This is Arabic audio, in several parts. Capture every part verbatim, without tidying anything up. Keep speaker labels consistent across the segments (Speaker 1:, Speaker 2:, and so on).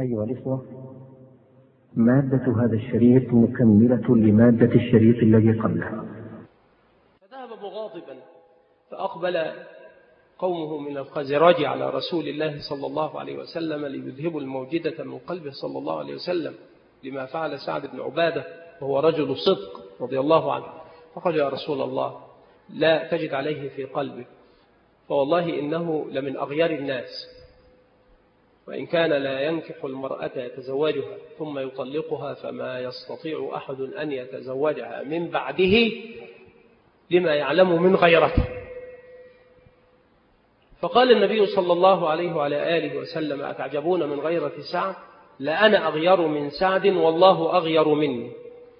Speaker 1: أيها الإخوة، مادة هذا الشريط مكملة لمادة الشريط الذي قبله.
Speaker 2: فذهب مغاضبا فأقبل قومه من الخزرج على رسول الله صلى الله عليه وسلم ليذهبوا الموجدة من قلبه صلى الله عليه وسلم لما فعل سعد بن عبادة وهو رجل صدق رضي الله عنه. فقال: يا رسول الله، لا تجد عليه في قلبك، فوالله إنه لمن أغيار الناس، وإن كان لا ينكح المرأة يتزوجها ثم يطلقها فما يستطيع أحد أن يتزوجها من بعده لما يعلم من غيرته. فقال النبي صلى الله عليه وعلى آله وسلم: أتعجبون من غيرة سعد؟ لأنا أغير من سعد والله أغير مني.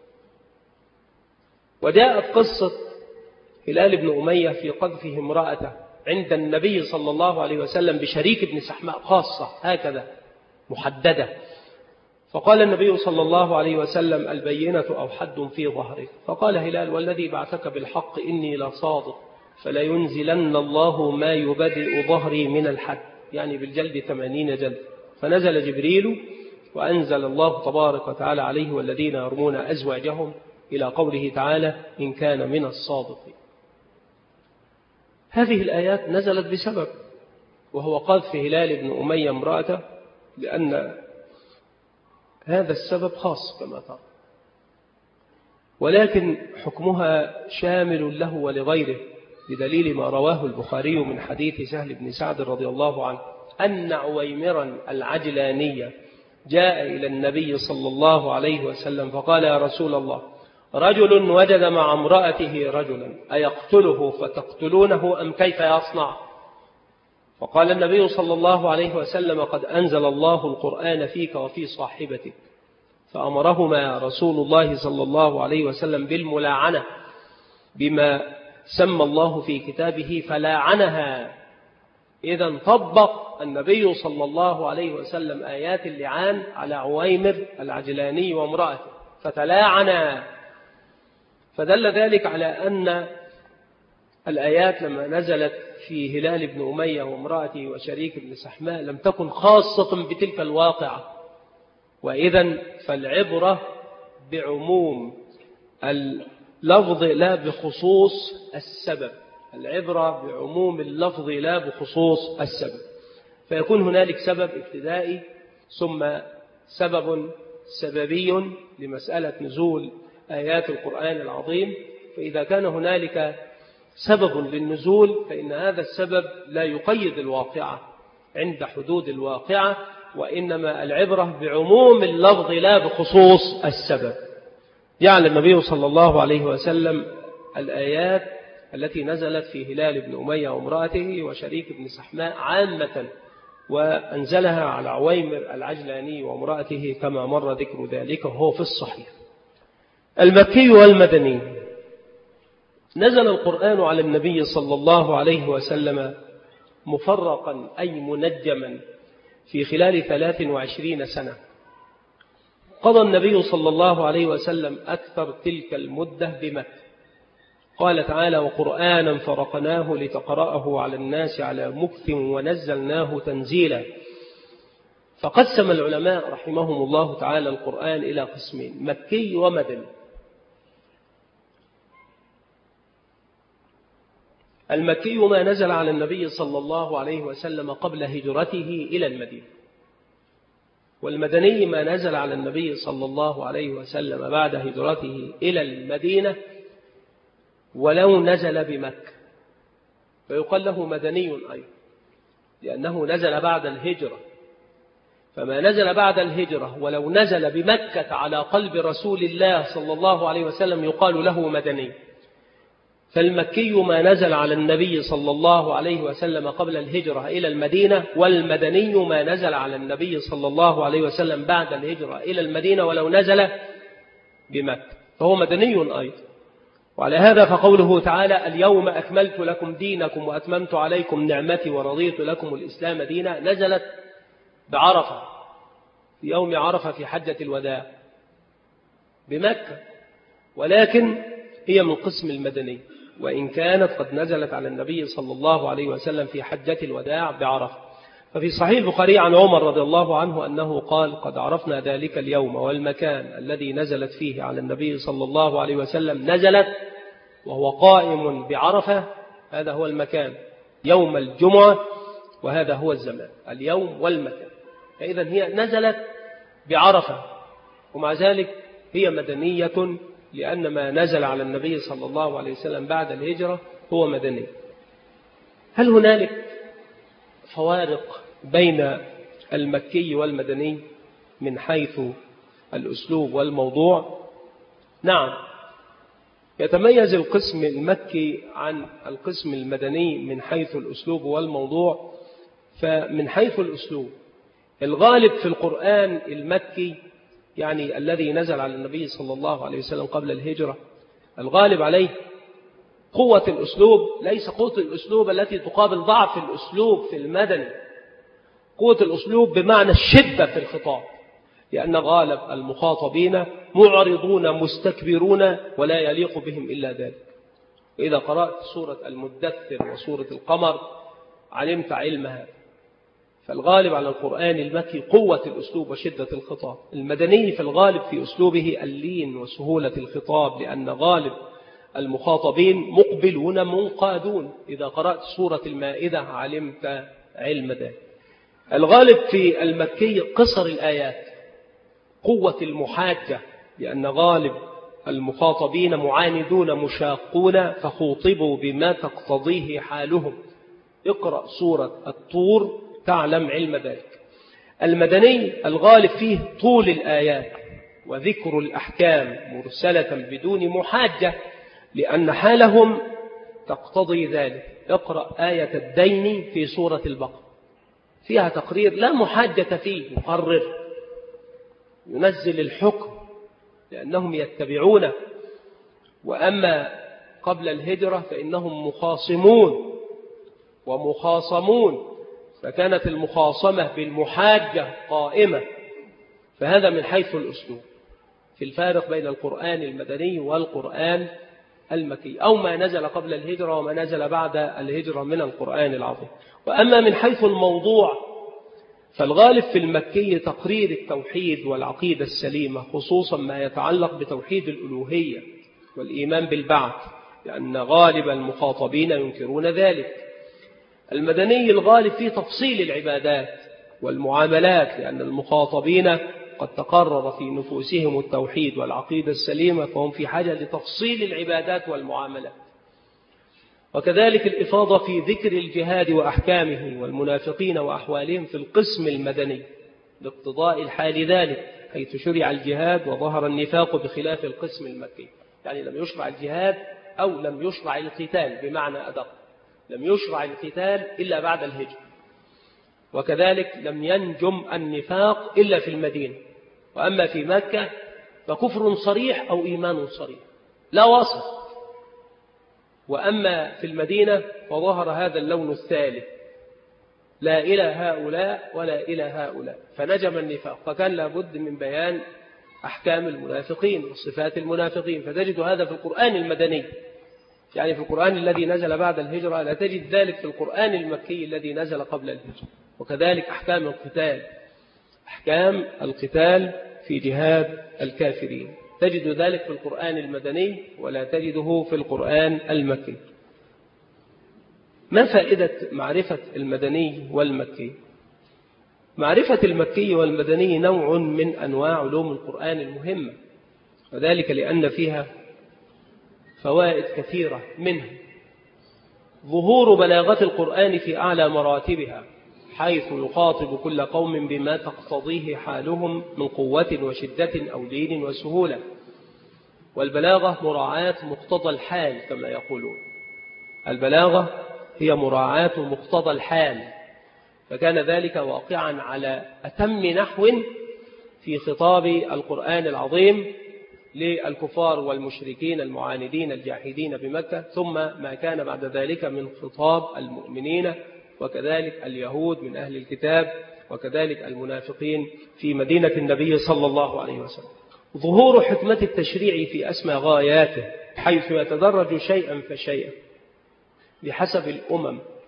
Speaker 2: وجاءت قصة هلال بن أمية في قذفه امرأته عند النبي صلى الله عليه وسلم بشريك بن سحماء خاصة هكذا محددة. فقال النبي صلى الله عليه وسلم: البينة أو حد في ظهرك. فقال هلال: والذي بعثك بالحق إني لصادق، فلا ينزلن الله ما يبدئ ظهري من الحد، يعني بالجلد ثمانين جلد. فنزل جبريل وأنزل الله تبارك وتعالى عليه: والذين يرمون أزواجهم، إلى قوله تعالى: إن كان من الصادقين. هذه الآيات نزلت بسبب، وهو قذف هلال بن أمية امرأته، لأن هذا السبب خاص كما ترى، ولكن حكمها شامل له ولغيره، بدليل ما رواه البخاري من حديث سهل بن سعد رضي الله عنه أن عويمرا العجلانية جاء إلى النبي صلى الله عليه وسلم فقال: يا رسول الله، رجل وجد مع امرأته رجلا، أيقتله فتقتلونه أم كيف يصنع؟ فقال النبي صلى الله عليه وسلم: قد أنزل الله القرآن فيك وفي صاحبتك. فأمرهما رسول الله صلى الله عليه وسلم بالملاعنة بما سمى الله في كتابه فلاعنها. إذن طبق النبي صلى الله عليه وسلم آيات اللعان على عويمر العجلاني وامرأته فتلاعنا. فدل ذلك على أن الآيات لما نزلت في هلال بن أمية وامرأته وشريك بن سحماء لم تكن خاصة بتلك الواقعة، وإذن فالعبرة بعموم اللفظ لا بخصوص السبب، العبرة بعموم اللفظ لا بخصوص السبب. فيكون هنالك سبب ابتدائي ثم سبب سببي لمسألة نزول آيات القرآن العظيم. فإذا كان هنالك سبب للنزول فإن هذا السبب لا يقيد الواقعة عند حدود الواقعة، وإنما العبرة بعموم اللفظ لا بخصوص السبب. جعل النبي صلى الله عليه وسلم الآيات التي نزلت في هلال بن أمية وامرأته وشريك بن سحماء عامة، وأنزلها على عويمر العجلاني وامرأته كما مر ذكر ذلك وهو في الصحيح. المكي والمدني. نزل القرآن على النبي صلى الله عليه وسلم مفرقا أي منجما في خلال ثلاث وعشرين سنة. قضى النبي صلى الله عليه وسلم أكثر تلك المدة بمكة. قال تعالى: وقرآنا فرقناه لتقرأه على الناس على مكث ونزلناه تنزيلا. فقسم العلماء رحمهم الله تعالى القرآن إلى قسمين: مكي ومدني. المكي ما نزل على النبي صلى الله عليه وسلم قبل هجرته إلى المدينة، والمدني ما نزل على النبي صلى الله عليه وسلم بعد هجرته إلى المدينة ولو نزل بمكة، فيقال له مدني أيضا لأنه نزل بعد الهجرة. فما نزل بعد الهجرة ولو نزل بمكة على قلب رسول الله صلى الله عليه وسلم يقال له مدني. فالمكي ما نزل على النبي صلى الله عليه وسلم قبل الهجرة إلى المدينة، والمدني ما نزل على النبي صلى الله عليه وسلم بعد الهجرة إلى المدينة ولو نزل بمكة، فهو مدني أيضا. وعلى هذا فقوله تعالى: اليوم أكملت لكم دينكم وأتممت عليكم نعمتي ورضيت لكم الإسلام دينا، نزلت بعرفة في يوم عرفة في حجة الوداع بمكة، ولكن هي من قسم المدني، وإن كانت قد نزلت على النبي صلى الله عليه وسلم في حجة الوداع بعرفة. ففي صحيح البخاري عن عمر رضي الله عنه أنه قال: قد عرفنا ذلك اليوم والمكان الذي نزلت فيه على النبي صلى الله عليه وسلم، نزلت وهو قائم بعرفة، هذا هو المكان، يوم الجمعة، وهذا هو الزمان، اليوم والمكان. فإذا هي نزلت بعرفة، ومع ذلك هي مدنية، لأن ما نزل على النبي صلى الله عليه وسلم بعد الهجرة هو مدني. هل هنالك فوارق بين المكي والمدني من حيث الأسلوب والموضوع؟ نعم، يتميز القسم المكي عن القسم المدني من حيث الأسلوب والموضوع. فمن حيث الأسلوب، الغالب في القرآن المكي، يعني الذي نزل على النبي صلى الله عليه وسلم قبل الهجرة، الغالب عليه قوة الأسلوب، ليس قوة الأسلوب التي تقابل ضعف الأسلوب في المدني، قوة الأسلوب بمعنى الشدة في الخطاب، لأن غالب المخاطبين معرضون مستكبرون ولا يليق بهم إلا ذلك. إذا قرأت سورة المدثر وسورة القمر علمت علم هذا. فالغالب على القرآن المكي قوة الأسلوب وشدة الخطاب. المدني في الغالب في أسلوبه اللين وسهولة الخطاب، لأن غالب المخاطبين مقبلون منقادون. إذا قرأت سورة المائدة علمت علم ذلك. الغالب في المكي قصر الآيات، قوة المحاجة، لأن غالب المخاطبين معاندون مشاقون فخوطبوا بما تقتضيه حالهم. اقرأ سورة الطور تعلم علم ذلك. المدني الغالب فيه طول الآيات وذكر الأحكام مرسلة بدون محاجة، لأن حالهم تقتضي ذلك. اقرأ آية الدين في سورة البقرة، فيها تقرير لا محاجة فيه، يقرر ينزل الحكم لأنهم يتبعونه. وأما قبل الهجرة فإنهم مخاصمون ومخاصمون، فكانت المخاصمة بالمحاجة قائمة. فهذا من حيث الأسلوب في الفارق بين القرآن المدني والقرآن المكي، أو ما نزل قبل الهجرة وما نزل بعد الهجرة من القرآن العظيم. وأما من حيث الموضوع، فالغالب في المكي تقرير التوحيد والعقيدة السليمة، خصوصا ما يتعلق بتوحيد الألوهية والإيمان بالبعث، لأن غالب المخاطبين ينكرون ذلك. المدني الغالب فيه تفصيل العبادات والمعاملات، لأن المخاطبين قد تقرر في نفوسهم التوحيد والعقيدة السليمة، فهم في حاجة لتفصيل العبادات والمعاملات. وكذلك الإفاضة في ذكر الجهاد وأحكامه والمنافقين وأحوالهم في القسم المدني لاقتضاء الحال ذلك، حيث شرع الجهاد وظهر النفاق بخلاف القسم المكي. يعني لم يشرع الجهاد أو لم يشرع القتال بمعنى أدق، لم يشرع القتال إلا بعد الهجرة. وكذلك لم ينجم النفاق إلا في المدينة. وأما في مكة فكفر صريح أو إيمان صريح لا وسط. وأما في المدينة فظهر هذا اللون الثالث، لا إلى هؤلاء ولا إلى هؤلاء، فنجم النفاق. فكان لابد من بيان أحكام المنافقين وصفات المنافقين، فتجد هذا في القرآن المدني، يعني في القرآن الذي نزل بعد الهجرة، لا تجد ذلك في القرآن المكي الذي نزل قبل الهجرة. وكذلك أحكام القتال، أحكام القتال في جهاد الكافرين، تجد ذلك في القرآن المدني ولا تجده في القرآن المكي. ما فائدة معرفة المدني والمكي؟ معرفة المكي والمدني نوع من أنواع علوم القرآن المهمة، وذلك لأن فيها فوائد كثيرة، منها ظهور بلاغة القرآن في أعلى مراتبها، حيث يخاطب كل قوم بما تقتضيه حالهم من قوة وشدة أو لين وسهولة. والبلاغة مراعاة مقتضى الحال كما يقولون، البلاغة هي مراعاة مقتضى الحال، فكان ذلك واقعا على أتم نحو في خطاب القرآن العظيم للكفار والمشركين المعاندين الجاحدين بمكة، ثم ما كان بعد ذلك من خطاب المؤمنين، وكذلك اليهود من أهل الكتاب، وكذلك المنافقين في مدينة النبي صلى الله عليه وسلم. ظهور حكمة التشريع في أسمى غاياته، حيث يتدرج شيئا فشيئا بحسب الأمم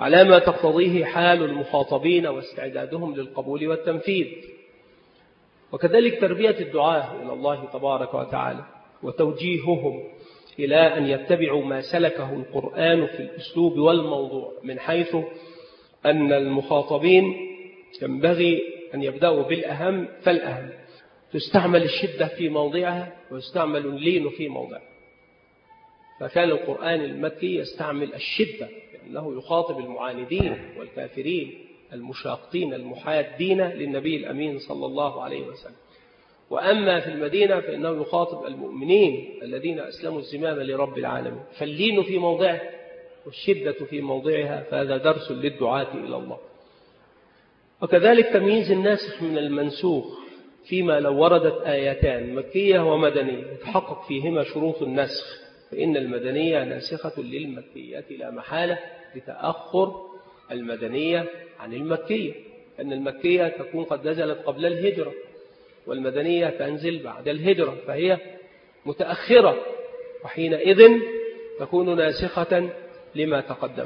Speaker 2: على ما تقتضيه حال المخاطبين واستعدادهم للقبول والتنفيذ. وكذلك تربية الدعاة إلى الله تبارك وتعالى وتوجيههم إلى أن يتبعوا ما سلكه القرآن في الأسلوب والموضوع، من حيث أن المخاطبين ينبغي أن يبدأوا بالأهم فالأهم، تستعمل الشدة في موضعها ويستعمل اللين في موضعها. فكان القرآن المكي يستعمل الشدة لأنه يخاطب المعاندين والكافرين المشاقين المحادين للنبي الأمين صلى الله عليه وسلم. وأما في المدينة فإنه يخاطب المؤمنين الذين أسلموا الزمام لرب العالمين، فاللين في موضعه والشدة في موضعها، فهذا درس للدعاة إلى الله. وكذلك تمييز الناسخ من المنسوخ فيما لو وردت آيتان مكية ومدنية يتحقق فيهما شروط النسخ، فإن المدنية ناسخة للمكية لا محالة لتأخر المدنية عن المكية، أن المكية تكون قد نزلت قبل الهجرة والمدنية تنزل بعد الهجرة، فهي متأخرة، وحينئذ تكون ناسخة لما تقدم.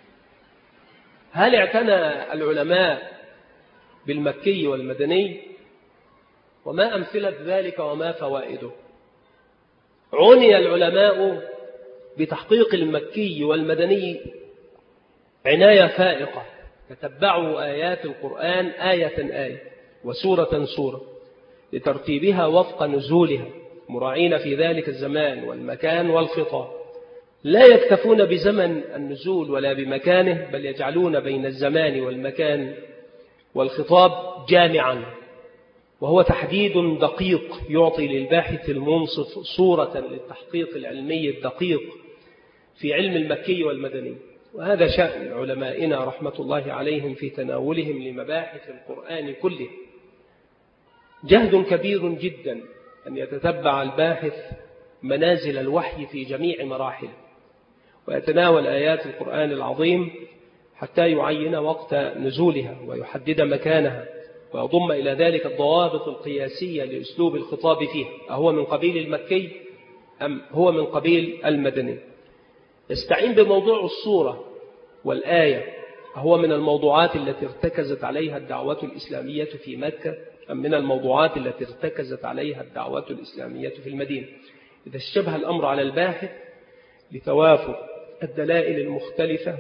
Speaker 2: هل اعتنى العلماء بالمكي والمدني؟ وما أمثلة ذلك وما فوائده؟ عني العلماء بتحقيق المكي والمدني عناية فائقة، تتبعوا آيات القرآن آية آية وسورة سورة لترتيبها وفق نزولها، مراعين في ذلك الزمان والمكان والخطاب. لا يكتفون بزمن النزول ولا بمكانه، بل يجعلون بين الزمان والمكان والخطاب جامعا، وهو تحديد دقيق يعطي للباحث المنصف صورة للتحقيق العلمي الدقيق في علم المكي والمدني. وهذا شأن علمائنا رحمة الله عليهم في تناولهم لمباحث القرآن كله. جهد كبير جدا أن يتتبع الباحث منازل الوحي في جميع مراحله، ويتناول آيات القرآن العظيم حتى يعين وقت نزولها ويحدد مكانها، ويضم إلى ذلك الضوابط القياسية لأسلوب الخطاب فيه، أهو من قبيل المكي أم هو من قبيل المدني. يستعين بموضوع الصورة والآية، أهو من الموضوعات التي ارتكزت عليها الدعوة الإسلامية في مكة أم من الموضوعات التي ارتكزت عليها الدعوة الإسلامية في المدينة. إذا اشتبه الأمر على الباحث لتوافق الدلائل المختلفة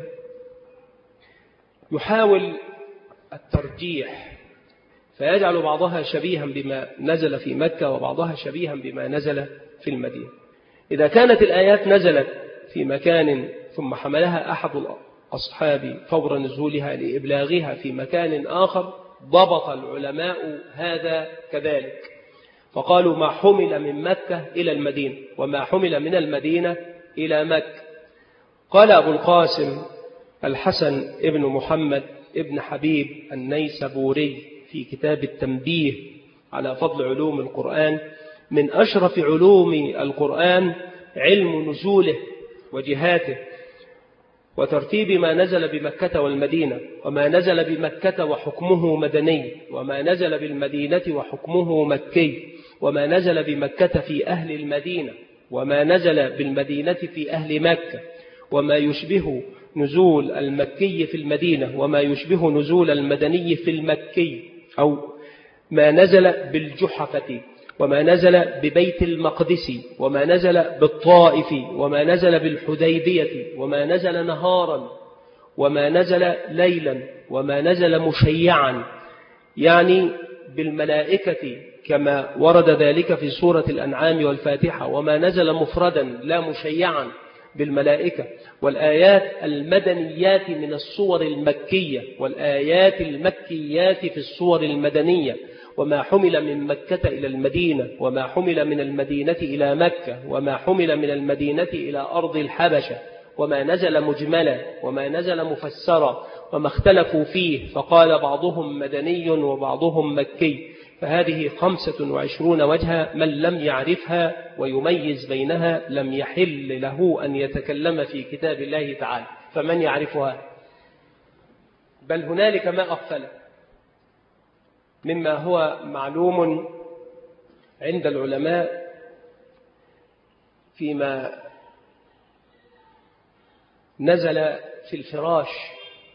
Speaker 2: يحاول الترجيح، فيجعل بعضها شبيها بما نزل في مكة وبعضها شبيها بما نزل في المدينة. إذا كانت الآيات نزلت في مكان ثم حملها أحد الأصحاب فور نزولها لإبلاغها في مكان آخر، ضبط العلماء هذا كذلك، فقالوا ما حمل من مكة إلى المدينة وما حمل من المدينة إلى مكة. قال أبو القاسم الحسن ابن محمد ابن حبيب النيسابوري في كتاب التنبيه على فضل علوم القرآن: من أشرف علوم القرآن علم نزوله وجهاته وترتيب ما نزل بمكة والمدينة، وما نزل بمكة وحكمه مدني، وما نزل بالمدينة وحكمه مكي، وما نزل بمكة في أهل المدينة، وما نزل بالمدينة في أهل مكة، وما يشبه نزول المكي في المدينة، وما يشبه نزول المدني في المكي، أو ما نزل بالجحفة، وما نزل ببيت المقدس، وما نزل بالطائف، وما نزل بالحديبية، وما نزل نهارا، وما نزل ليلا، وما نزل مشيعا، يعني بالملائكة كما ورد ذلك في سورة الأنعام والفاتحة، وما نزل مفردا لا مشيعا بالملائكة، والآيات المدنيات من الصور المكية، والآيات المكيات في الصور المدنية، وما حمل من مكة إلى المدينة، وما حمل من المدينة إلى مكة، وما حمل من المدينة إلى أرض الحبشة، وما نزل مجملا وما نزل مفسرا، وما اختلفوا فيه، فقال بعضهم مدني وبعضهم مكي. فهذه خمسة وعشرون وجها، من لم يعرفها ويميز بينها لم يحل له أن يتكلم في كتاب الله تعالى. فمن يعرفها؟ بل هنالك ما أغفل مما هو معلوم عند العلماء فيما نزل في الفراش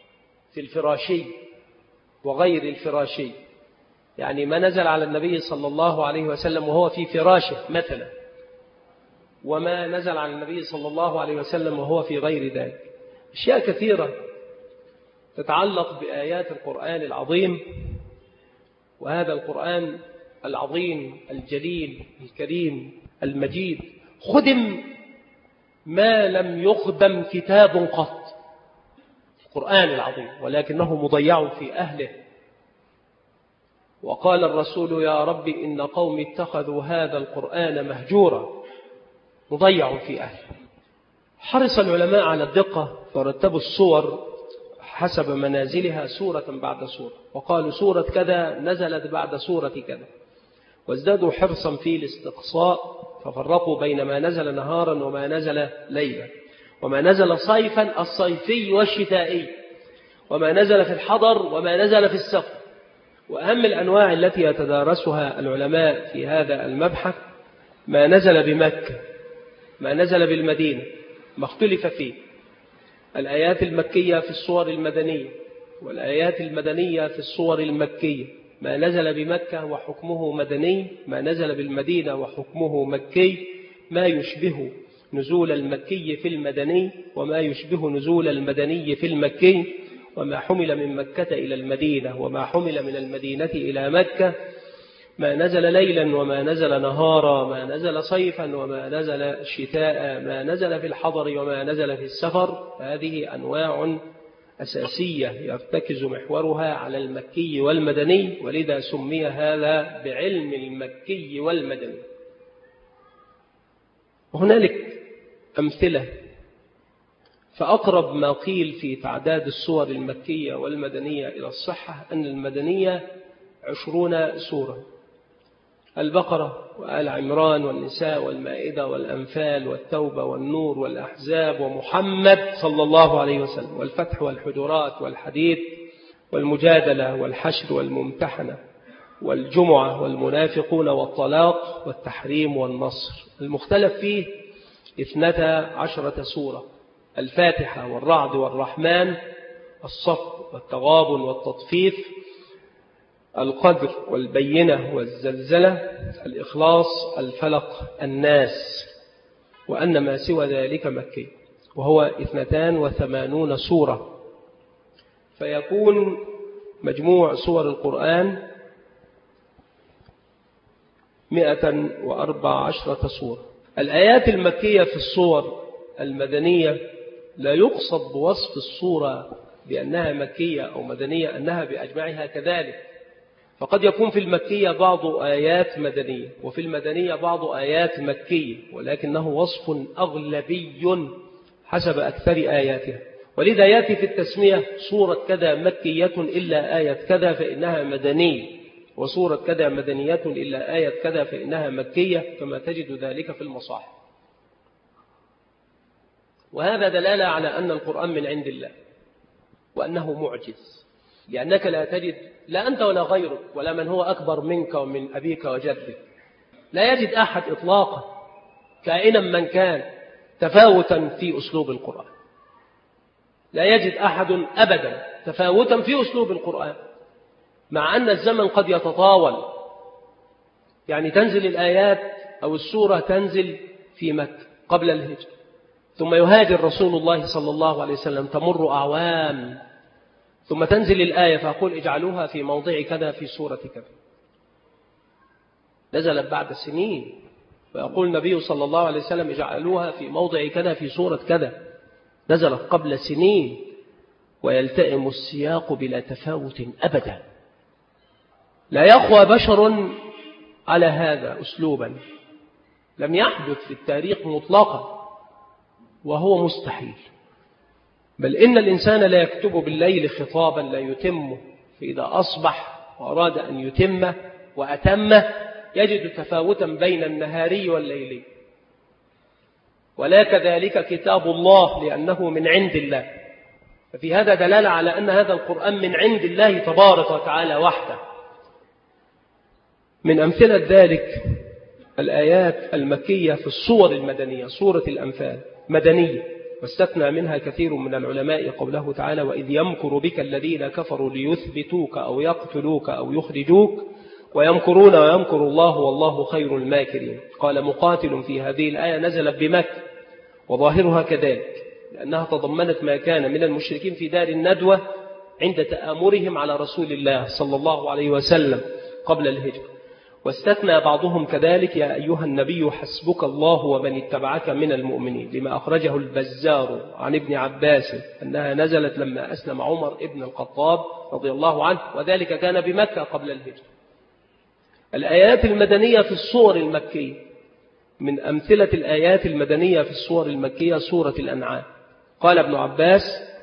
Speaker 2: في الفراشي وغير الفراشي، يعني ما نزل على النبي صلى الله عليه وسلم وهو في فراشه مثلا، وما نزل على النبي صلى الله عليه وسلم وهو في غير ذلك. أشياء كثيرة تتعلق بآيات القرآن العظيم، وهذا القرآن العظيم الجليل الكريم المجيد خدم ما لم يخدم كتاب قط، القرآن العظيم، ولكنه مضيع في أهله. وقال الرسول يا رب إن قوم اتخذوا هذا القرآن مهجورا، مضيع في أهله. حرص العلماء على الدقة فرتبوا السور حسب منازلها سورة بعد سورة، وقالوا سورة كذا نزلت بعد سورة كذا، وازدادوا حرصا في الاستقصاء ففرقوا بين ما نزل نهارا وما نزل ليلا، وما نزل صيفا الصيفي والشتائي، وما نزل في الحضر وما نزل في السفر. وأهم الأنواع التي يتدارسها العلماء في هذا المبحث ما نزل بمكة، ما نزل بالمدينة، ما اختلف فيه. الآيات المكية في الصور المدنية، والآيات المدنية في الصور المكية. ما نزل بمكة وحكمه مدني، ما نزل بالمدينة وحكمه مكي، ما يشبه نزول المكي في المدني وما يشبه نزول المدني في المكي، وما حمل من مكة إلى المدينة وما حمل من المدينة إلى مكة، ما نزل ليلا وما نزل نهارا، ما نزل صيفا وما نزل شتاء، ما نزل في الحضر وما نزل في السفر. هذه أنواع أساسية يرتكز محورها على المكي والمدني، ولذا سمي هذا بعلم المكي والمدني. وهنالك أمثلة، فأقرب ما قيل في تعداد السور المكية والمدنية إلى الصحة أن المدنية عشرون سورة: البقرة وآل عمران والنساء والمائدة والأنفال والتوبة والنور والأحزاب ومحمد صلى الله عليه وسلم والفتح والحجرات والحديد والمجادلة والحشر والممتحنة والجمعة والمنافقون والطلاق والتحريم والنصر. المختلف فيه اثنتا عشرة سورة: الفاتحة والرعد والرحمن، الصف والتغابن والتطفيف، القدر والبينة والزلزلة، الإخلاص، الفلق، الناس. وأن ما سوى ذلك مكي، وهو اثنتان وثمانون سورة، فيكون مجموع سور القرآن مئة وأربع عشرة سورة. الآيات المكية في الصور المدنية لا يقصد بوصف الصورة بأنها مكية أو مدنية أنها بأجمعها كذلك، فقد يكون في المكية بعض آيات مدنية وفي المدنية بعض آيات مكية، ولكنه وصف أغلبي حسب أكثر آياتها. ولذا يأتي في التسمية صورة كذا مكية إلا آية كذا فإنها مدنية، وصورة كذا مدنية إلا آية كذا فإنها مكية، كما تجد ذلك في المصاحف. وهذا دلالة على أن القرآن من عند الله وأنه معجز، لأنك لا تجد، لا أنت ولا غيرك ولا من هو أكبر منك ومن أبيك وجدك، لا يجد أحد إطلاقا كائنا من كان تفاوتا في أسلوب القرآن، لا يجد أحد أبدا تفاوتا في أسلوب القرآن، مع أن الزمن قد يتطاول. يعني تنزل الآيات أو السورة تنزل في مكة قبل الهجرة، ثم يهاجر رسول الله صلى الله عليه وسلم، تمر أعوام، ثم تنزل الآية فأقول اجعلوها في موضع كذا في سورة كذا. نزلت بعد سنين، فيقول النبي صلى الله عليه وسلم اجعلوها في موضع كذا في سورة كذا. نزلت قبل سنين، ويلتئم السياق بلا تفاوت أبدا. لا يخوى بشر على هذا أسلوبا، لم يحدث في التاريخ مطلقا، وهو مستحيل. بل إن الإنسان لا يكتب بالليل خطابا لا يتمه، فإذا أصبح وأراد أن يتمه وأتمه يجد تفاوتا بين النهاري والليلي. ولا كذلك كتاب الله لأنه من عند الله. ففي هذا دلالة على أن هذا القرآن من عند الله تبارك وتعالى وحده. من أمثلة ذلك الآيات المكية في الصور المدنية. سورة الأنفال مدنية، واستثنى منها كثير من العلماء قوله تعالى وإذ يمكر بك الذين كفروا ليثبتوك أو يقتلوك أو يخرجوك ويمكرون ويمكر الله والله خير الماكرين. قال مقاتل في هذه الآية نزلت بمكة وظاهرها كذلك، لأنها تضمنت ما كان من المشركين في دار الندوة عند تآمرهم على رسول الله صلى الله عليه وسلم قبل الهجرة. واستثنى بعضهم كذلك يا أيها النبي حسبك الله ومن اتبعك من المؤمنين، لما أخرجه البزار عن ابن عباس أنها نزلت لما أسلم عمر ابن الخطاب رضي الله عنه، وذلك كان بمكة قبل الهجرة. الآيات المدنية في الصور المكية، من أمثلة الآيات المدنية في الصور المكية سورة الأنعام. قال ابن عباس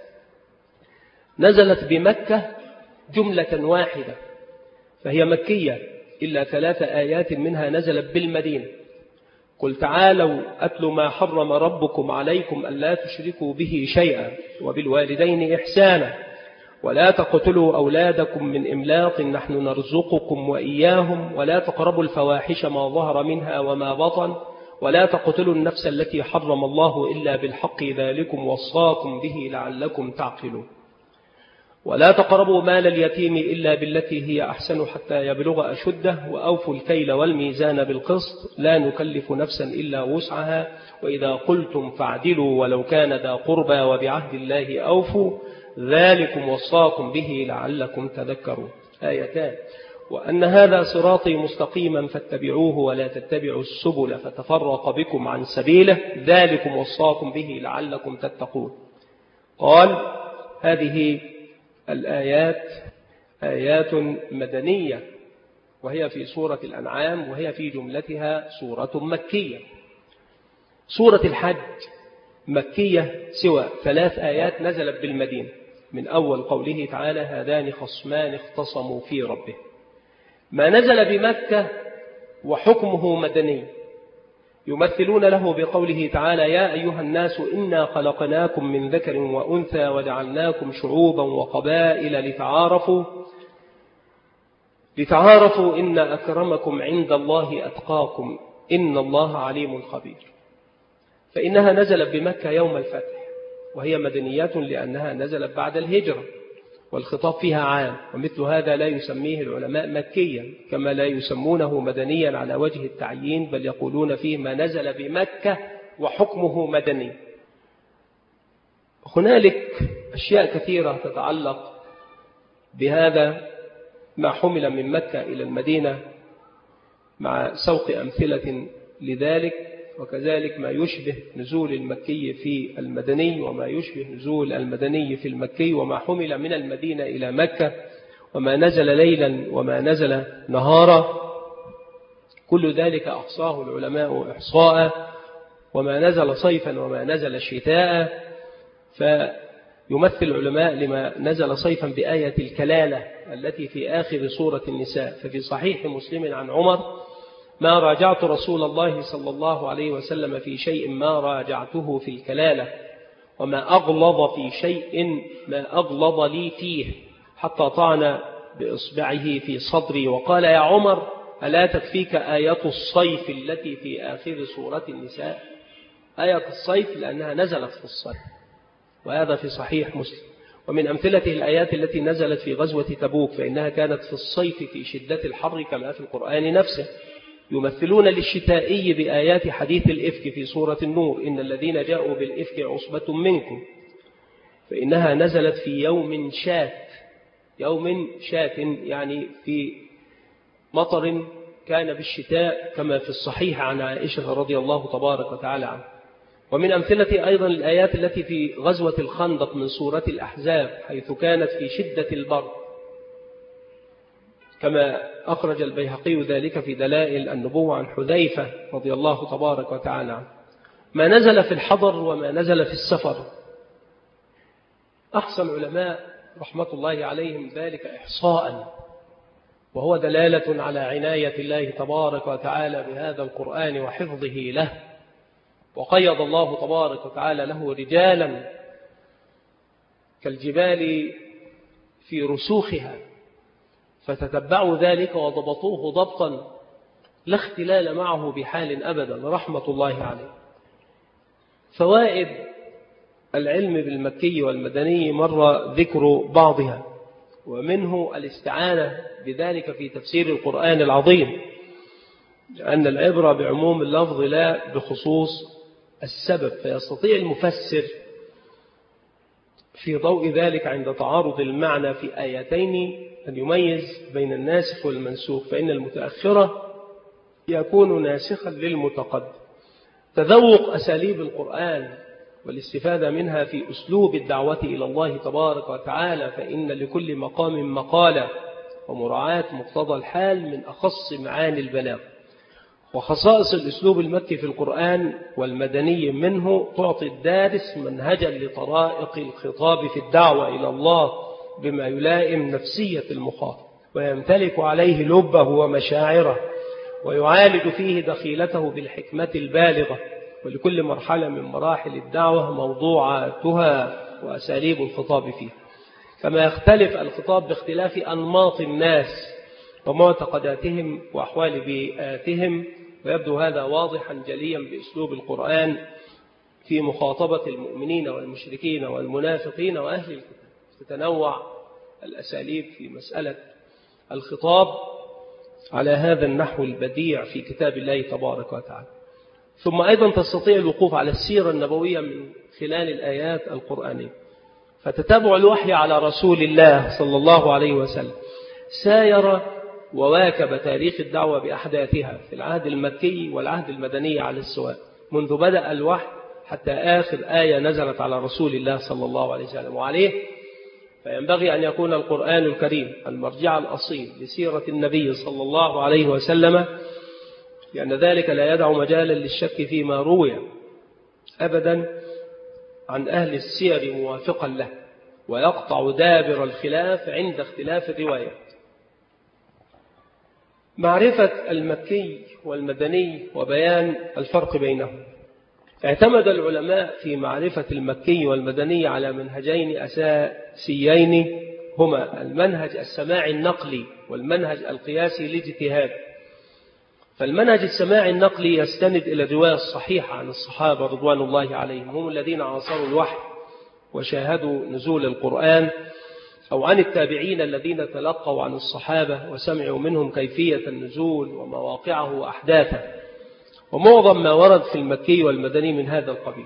Speaker 2: نزلت بمكة جملة واحدة فهي مكية إلا ثلاث آيات منها نزلت بالمدينة. قل تعالوا أتل ما حرم ربكم عليكم ألا تشركوا به شيئا وبالوالدين إحسانا ولا تقتلوا أولادكم من إملاق نحن نرزقكم وإياهم ولا تقربوا الفواحش ما ظهر منها وما بطن ولا تقتلوا النفس التي حرم الله إلا بالحق ذلكم وصاكم به لعلكم تعقلون ولا تقربوا مال اليتيم إلا بالتي هي أحسن حتى يبلغ أشده وأوفوا الكيل والميزان بالقسط لا نكلف نفسا إلا وسعها وإذا قلتم فاعدلوا ولو كان ذا قربى وبعهد الله أوفوا ذلكم وصاكم به لعلكم تذكرون. آيتان. وأن هذا صراطي مستقيما فاتبعوه ولا تتبعوا السبل فتفرق بكم عن سبيله ذلكم وصاكم به لعلكم تتقون. قال هذه الآيات آيات مدنية وهي في سورة الأنعام وهي في جملتها سورة مكية. سورة الحج مكية سوى ثلاث آيات نزلت بالمدينة، من أول قوله تعالى هذان خصمان اختصموا في ربه. ما نزل بمكة وحكمه مدني يمثلون له بقوله تعالى يا أيها الناس إنا خلقناكم من ذكر وأنثى وجعلناكم شعوبا وقبائل لتعارفوا لتعارفوا إن أكرمكم عند الله أتقاكم إن الله عليم خبير. فإنها نزلت بمكة يوم الفتح وهي مدنية لأنها نزلت بعد الهجرة والخطاب فيها عام، ومثل هذا لا يسميه العلماء مكيا كما لا يسمونه مدنيا على وجه التعيين، بل يقولون فيه ما نزل بمكة وحكمه مدني. هنالك أشياء كثيرة تتعلق بهذا ما حمل من مكة إلى المدينة مع سوق أمثلة لذلك، وكذلك ما يشبه نزول المكي في المدني وما يشبه نزول المدني في المكي وما حمل من المدينة إلى مكة وما نزل ليلا وما نزل نهارا، كل ذلك أحصاه العلماء إحصاء، وما نزل صيفا وما نزل شتاء. فيمثل العلماء لما نزل صيفا بآية الكلالة التي في آخر سورة النساء. ففي صحيح مسلم عن عمر ما راجعت رسول الله صلى الله عليه وسلم في شيء ما راجعته في الكلالة وما أغلظ في شيء ما أغلظ لي فيه حتى طعن بإصبعه في صدري وقال يا عمر ألا تكفيك آية الصيف التي في آخر سورة النساء؟ آية الصيف لأنها نزلت في الصيف، وهذا في صحيح مسلم. ومن أمثلته الآيات التي نزلت في غزوة تبوك فإنها كانت في الصيف في شدة الحر كما في القرآن نفسه. يمثلون للشتائي بآيات حديث الإفك في سورة النور إن الذين جاءوا بالإفك عصبة منكم، فإنها نزلت في يوم شات، يوم شات يعني في مطر كان بالشتاء كما في الصحيح عن عائشة رضي الله تبارك وتعالى عنها. ومن أمثلة أيضا الآيات التي في غزوة الخندق من سورة الأحزاب حيث كانت في شدة البرد كما أخرج البيهقي ذلك في دلائل النبوة عن حذيفة رضي الله تبارك وتعالى عنه. ما نزل في الحضر وما نزل في السفر أحسن العلماء رحمة الله عليهم ذلك إحصاء، وهو دلالة على عناية الله تبارك وتعالى بهذا القرآن وحفظه له. وقيض الله تبارك وتعالى له رجالا كالجبال في رسوخها فتتبعوا ذلك وضبطوه ضبطا لا اختلال معه بحال أبدا رحمة الله عليه. فوائد العلم بالمكي والمدني مر ذكر بعضها، ومنه الاستعانة بذلك في تفسير القرآن العظيم، لأن العبرة بعموم اللفظ لا بخصوص السبب، فيستطيع المفسر في ضوء ذلك عند تعارض المعنى في آيتين أن يميز بين الناسخ والمنسوخ، فإن المتأخرة يكون ناسخا للمتقدم. تذوق أساليب القرآن والاستفادة منها في أسلوب الدعوة إلى الله تبارك وتعالى، فإن لكل مقام مقالة، ومراعاة مقتضى الحال من أخص معاني البلاغ. وخصائص الأسلوب المكي في القرآن والمدني منه تعطي الدارس منهجا لطرائق الخطاب في الدعوة إلى الله بما يلائم نفسية المخاطب، ويمتلك عليه لبه ومشاعره، ويعالج فيه دخيلته بالحكمة البالغة. ولكل مرحلة من مراحل الدعوة موضوعاتها وأساليب الخطاب فيه، كما يختلف الخطاب باختلاف أنماط الناس ومعتقداتهم وأحوال بيئاتهم، ويبدو هذا واضحا جليا بأسلوب القرآن في مخاطبة المؤمنين والمشركين والمنافقين وأهل الكتاب. تتنوع الأساليب في مسألة الخطاب على هذا النحو البديع في كتاب الله تبارك وتعالى. ثم أيضا تستطيع الوقوف على السيرة النبوية من خلال الآيات القرآنية، فتتابع الوحي على رسول الله صلى الله عليه وسلم ساير وواكب تاريخ الدعوة بأحداثها في العهد المكي والعهد المدني على السواء، منذ بدأ الوحي حتى آخر آية نزلت على رسول الله صلى الله عليه وسلم. وعليه فينبغي أن يكون القرآن الكريم المرجع الأصيل لسيرة النبي صلى الله عليه وسلم، لأن ذلك لا يدع مجالا للشك فيما روي أبدا عن أهل السير موافقا له، ويقطع دابر الخلاف عند اختلاف الروايات. معرفة المكي والمدني وبيان الفرق بينهم. اعتمد العلماء في معرفة المكي والمدني على منهجين أساسيين، هما المنهج السماعي النقلي والمنهج القياسي الاجتهاد. فالمنهج السماعي النقلي يستند إلى الرواية الصحيحة عن الصحابة رضوان الله عليهم، هم الذين عاصروا الوحي وشاهدوا نزول القرآن، أو عن التابعين الذين تلقوا عن الصحابة وسمعوا منهم كيفية النزول ومواقعه وأحداثه. ومعظم ما ورد في المكي والمدني من هذا القبيل.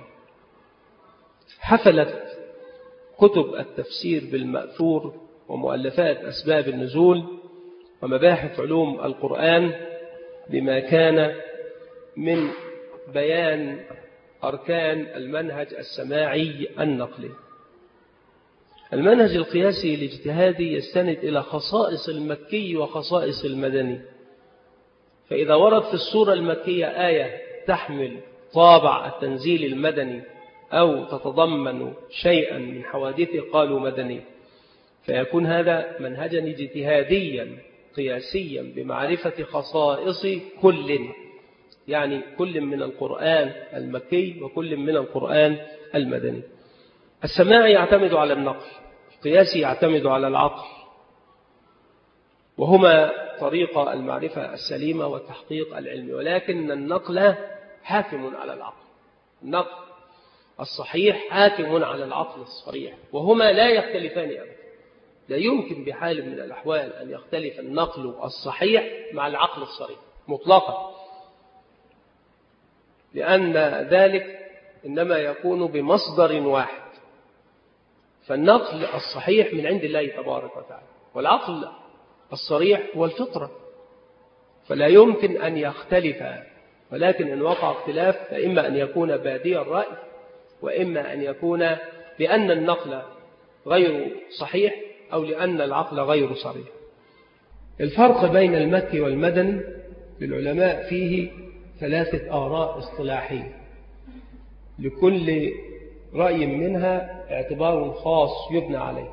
Speaker 2: حفلت كتب التفسير بالمأثور ومؤلفات أسباب النزول ومباحث علوم القرآن بما كان من بيان أركان المنهج السماعي النقلي. المنهج القياسي الاجتهادي يستند إلى خصائص المكي وخصائص المدني، فإذا ورد في السورة المكية آية تحمل طابع التنزيل المدني أو تتضمن شيئا من حوادث قالوا مدني، فيكون هذا منهجا اجتهاديا قياسيا بمعرفة خصائص كل، يعني كل من القرآن المكي وكل من القرآن المدني. السماعي يعتمد على النقل، القياسي يعتمد على العقل، وهما طريقة المعرفة السليمة والتحقيق العلمي، ولكن النقل حاكم على العقل. النقل الصحيح حاكم على العقل الصريح، وهما لا يختلفان أبدا. لا يمكن بحال من الأحوال أن يختلف النقل الصحيح مع العقل الصريح مطلقا، لأن ذلك إنما يكون بمصدر واحد. فالنقل الصحيح من عند الله تبارك وتعالى، والعقل الصريح هو الفطرة، فلا يمكن أن يختلفا. ولكن إن وقع اختلاف فإما أن يكون بادي الرأي، وإما أن يكون لأن النقل غير صحيح أو لأن العقل غير صريح. الفرق بين المكي والمدني للعلماء فيه ثلاثة آراء اصطلاحية، لكل رأي منها اعتبار خاص يبنى عليه.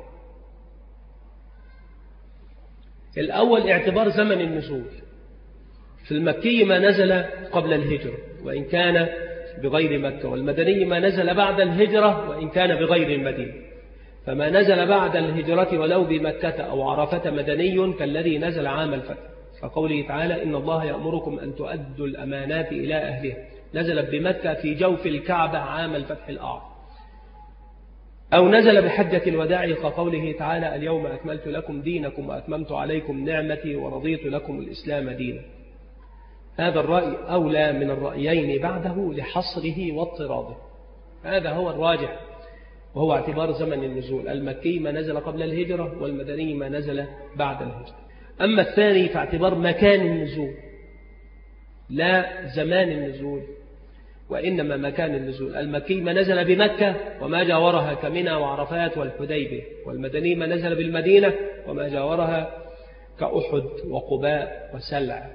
Speaker 2: الأول اعتبار زمن النزول. في المكي ما نزل قبل الهجرة وإن كان بغير مكة، والمدني ما نزل بعد الهجرة وإن كان بغير المدينة. فما نزل بعد الهجرة ولو بمكة أو عرفة مدني كالذي نزل عام الفتح، فقوله تعالى إن الله يأمركم أن تؤدوا الأمانات إلى أهلها، نزلت بمكة في جوف الكعبة عام الفتح الأعظم. أو نزل بحجة الوداع كقوله تعالى اليوم أكملت لكم دينكم وأتممت عليكم نعمتي ورضيت لكم الإسلام دينا. هذا الرأي أولى من الرأيين بعده لحصره واضطراده. هذا هو الراجح، وهو اعتبار زمن النزول. المكي ما نزل قبل الهجرة، والمدني ما نزل بعد الهجرة. أما الثاني فاعتبار مكان النزول لا زمان النزول، وإنما مكان النزول. المكي ما نزل بمكة وما جاورها كمنى وعرفات والحديبية، والمدني ما نزل بالمدينة وما جاورها كأحد وقباء وسلع.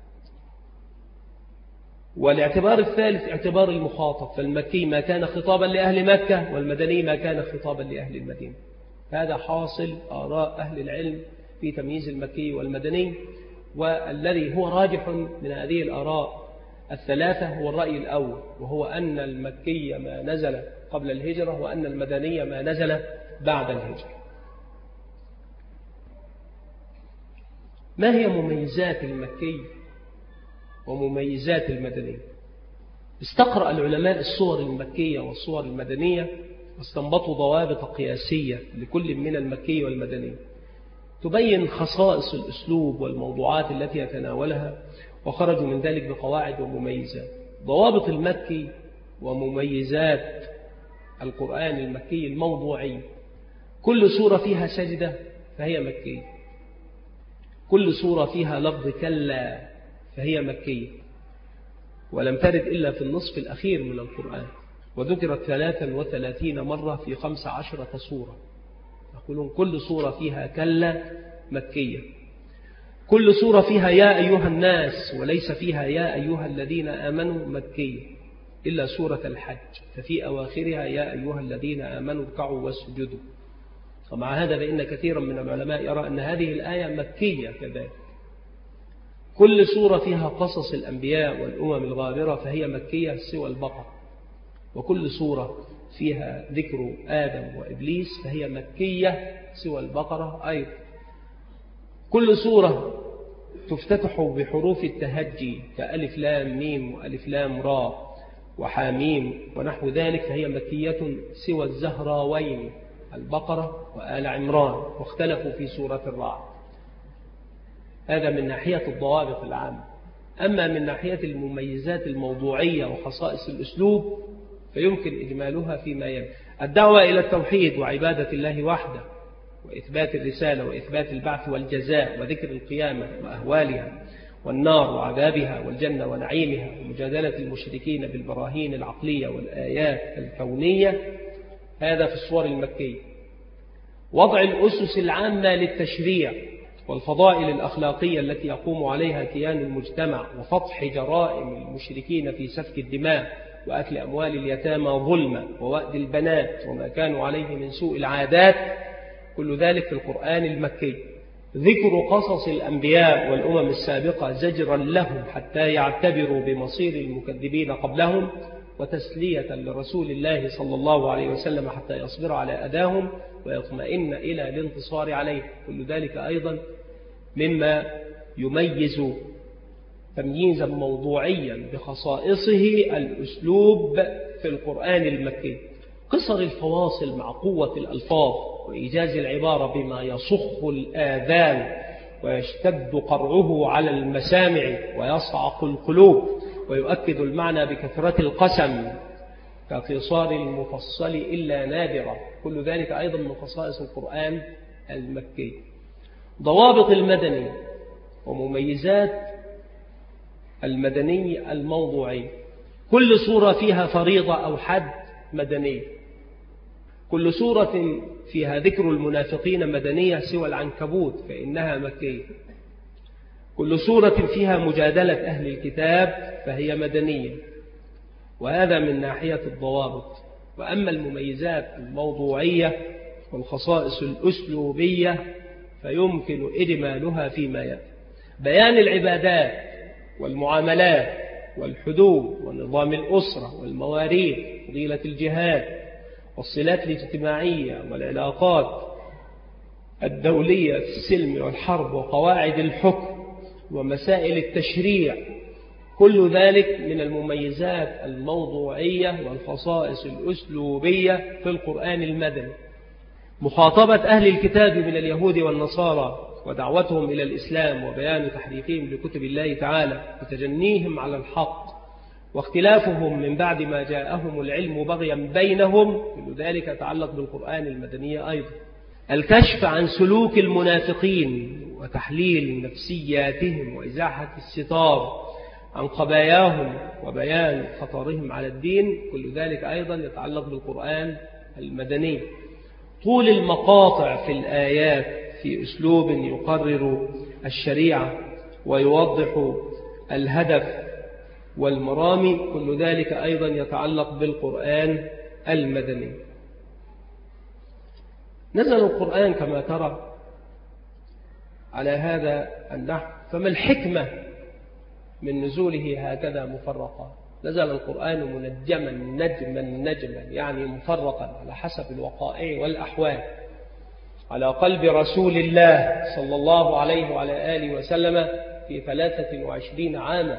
Speaker 2: والاعتبار الثالث اعتبار المخاطب، فالمكي ما كان خطابا لأهل مكة، والمدني ما كان خطابا لأهل المدينة. هذا حاصل آراء أهل العلم في تمييز المكي والمدني، والذي هو راجح من هذه الآراء الثلاثة هو الرأي الأول، وهو أن المكي ما نزل قبل الهجرة، وأن المدني ما نزل بعد الهجرة. ما هي مميزات المكي ومميزات المدني؟ استقرأ العلماء الصور المكية والصور المدنية واستنبطوا ضوابط قياسية لكل من المكي والمدني تبين خصائص الأسلوب والموضوعات التي يتناولها، وخرجوا من ذلك بقواعد ومميزات. ضوابط المكي ومميزات القرآن المكي الموضوعي: كل سورة فيها سجدة فهي مكية، كل سورة فيها لفظ كلا فهي مكية، ولم ترد إلا في النصف الأخير من القرآن، وذكرت ثلاثا وثلاثين مرة في خمس عشرة سورة. يقولون كل سورة فيها كلا مكية. كل سورة فيها يا أيها الناس وليس فيها يا أيها الذين آمنوا مكية، إلا سورة الحج ففي أواخرها يا أيها الذين آمنوا اركعوا واسجدوا. ومع هذا فإن كثيرا من العلماء يرى أن هذه الآية مكية كذلك. كل سورة فيها قصص الأنبياء والأمم الغابرة فهي مكية سوى البقرة. وكل سورة فيها ذكر آدم وإبليس فهي مكية سوى البقرة أيضا. كل سورة تفتتح بحروف التهجي كألف لام ميم وألف لام را وحاميم ونحو ذلك فهي مكية سوى الزهراوين البقرة وآل عمران، واختلفوا في سورة الرعد. هذا من ناحية الضوابط العامة. أما من ناحية المميزات الموضوعية وخصائص الأسلوب فيمكن إجمالها فيما يلي: الدعوة إلى التوحيد وعبادة الله وحده، وإثبات الرسالة وإثبات البعث والجزاء، وذكر القيامة وأهوالها والنار وعذابها والجنة ونعيمها، ومجادلة المشركين بالبراهين العقلية والآيات الكونية. هذا في الصور المكية. وضع الأسس العامة للتشريع والفضائل الأخلاقية التي يقوم عليها كيان المجتمع، وفتح جرائم المشركين في سفك الدماء وأكل أموال اليتامى ظلما ووأد البنات وما كانوا عليه من سوء العادات، كل ذلك في القرآن المكي. ذكر قصص الأنبياء والأمم السابقة زجرا لهم حتى يعتبروا بمصير المكذبين قبلهم، وتسلية لرسول الله صلى الله عليه وسلم حتى يصبر على أذاهم ويطمئن إلى الانتصار عليه. كل ذلك أيضا مما يميز تمييزا موضوعيا بخصائصه الأسلوب في القرآن المكي. قصر الفواصل مع قوة الألفاظ وإيجاز العبارة بما يصخ الآذان ويشتد قرعه على المسامع ويصعق القلوب، ويؤكد المعنى بكثرة القسم كقصار المفصل إلا نادرا. كل ذلك أيضا من خصائص القرآن المكي. ضوابط المدني ومميزات المدني الموضوعي: كل سورة فيها فريضة أو حد مدني. كل سورة فيها ذكر المنافقين مدنية سوى العنكبوت فإنها مكية. كل سورة فيها مجادلة أهل الكتاب فهي مدنية. وهذا من ناحية الضوابط. وأما المميزات الموضوعية والخصائص الأسلوبية فيمكن إجمالها فيما يلي: بيان العبادات والمعاملات والحدود ونظام الأسرة والمواريث، فضيلة الجهاد والصلات الاجتماعية والعلاقات الدولية في السلم والحرب وقواعد الحكم ومسائل التشريع. كل ذلك من المميزات الموضوعية والخصائص الأسلوبية في القرآن المدني. مخاطبة أهل الكتاب من اليهود والنصارى ودعوتهم إلى الإسلام وبيان تحريفهم لكتب الله تعالى وتجنيهم على الحق واختلافهم من بعد ما جاءهم العلم بغيا بينهم، كل ذلك يتعلق بالقرآن المدني أيضا. الكشف عن سلوك المنافقين وتحليل نفسياتهم وإزاحة الستار عن قباياهم وبيان خطرهم على الدين، كل ذلك أيضا يتعلق بالقرآن المدني. طول المقاطع في الآيات في أسلوب يقرر الشريعة ويوضح الهدف والمرامي، كل ذلك أيضا يتعلق بالقرآن المدني. نزل القرآن كما ترى على هذا النحو، فما الحكمة من نزوله هكذا مفرقا؟ نزل القرآن منجما نجما نجما، يعني مفرقا على حسب الوقائع والأحوال على قلب رسول الله صلى الله عليه وعلى آله وسلم في ثلاثة وعشرين عاما.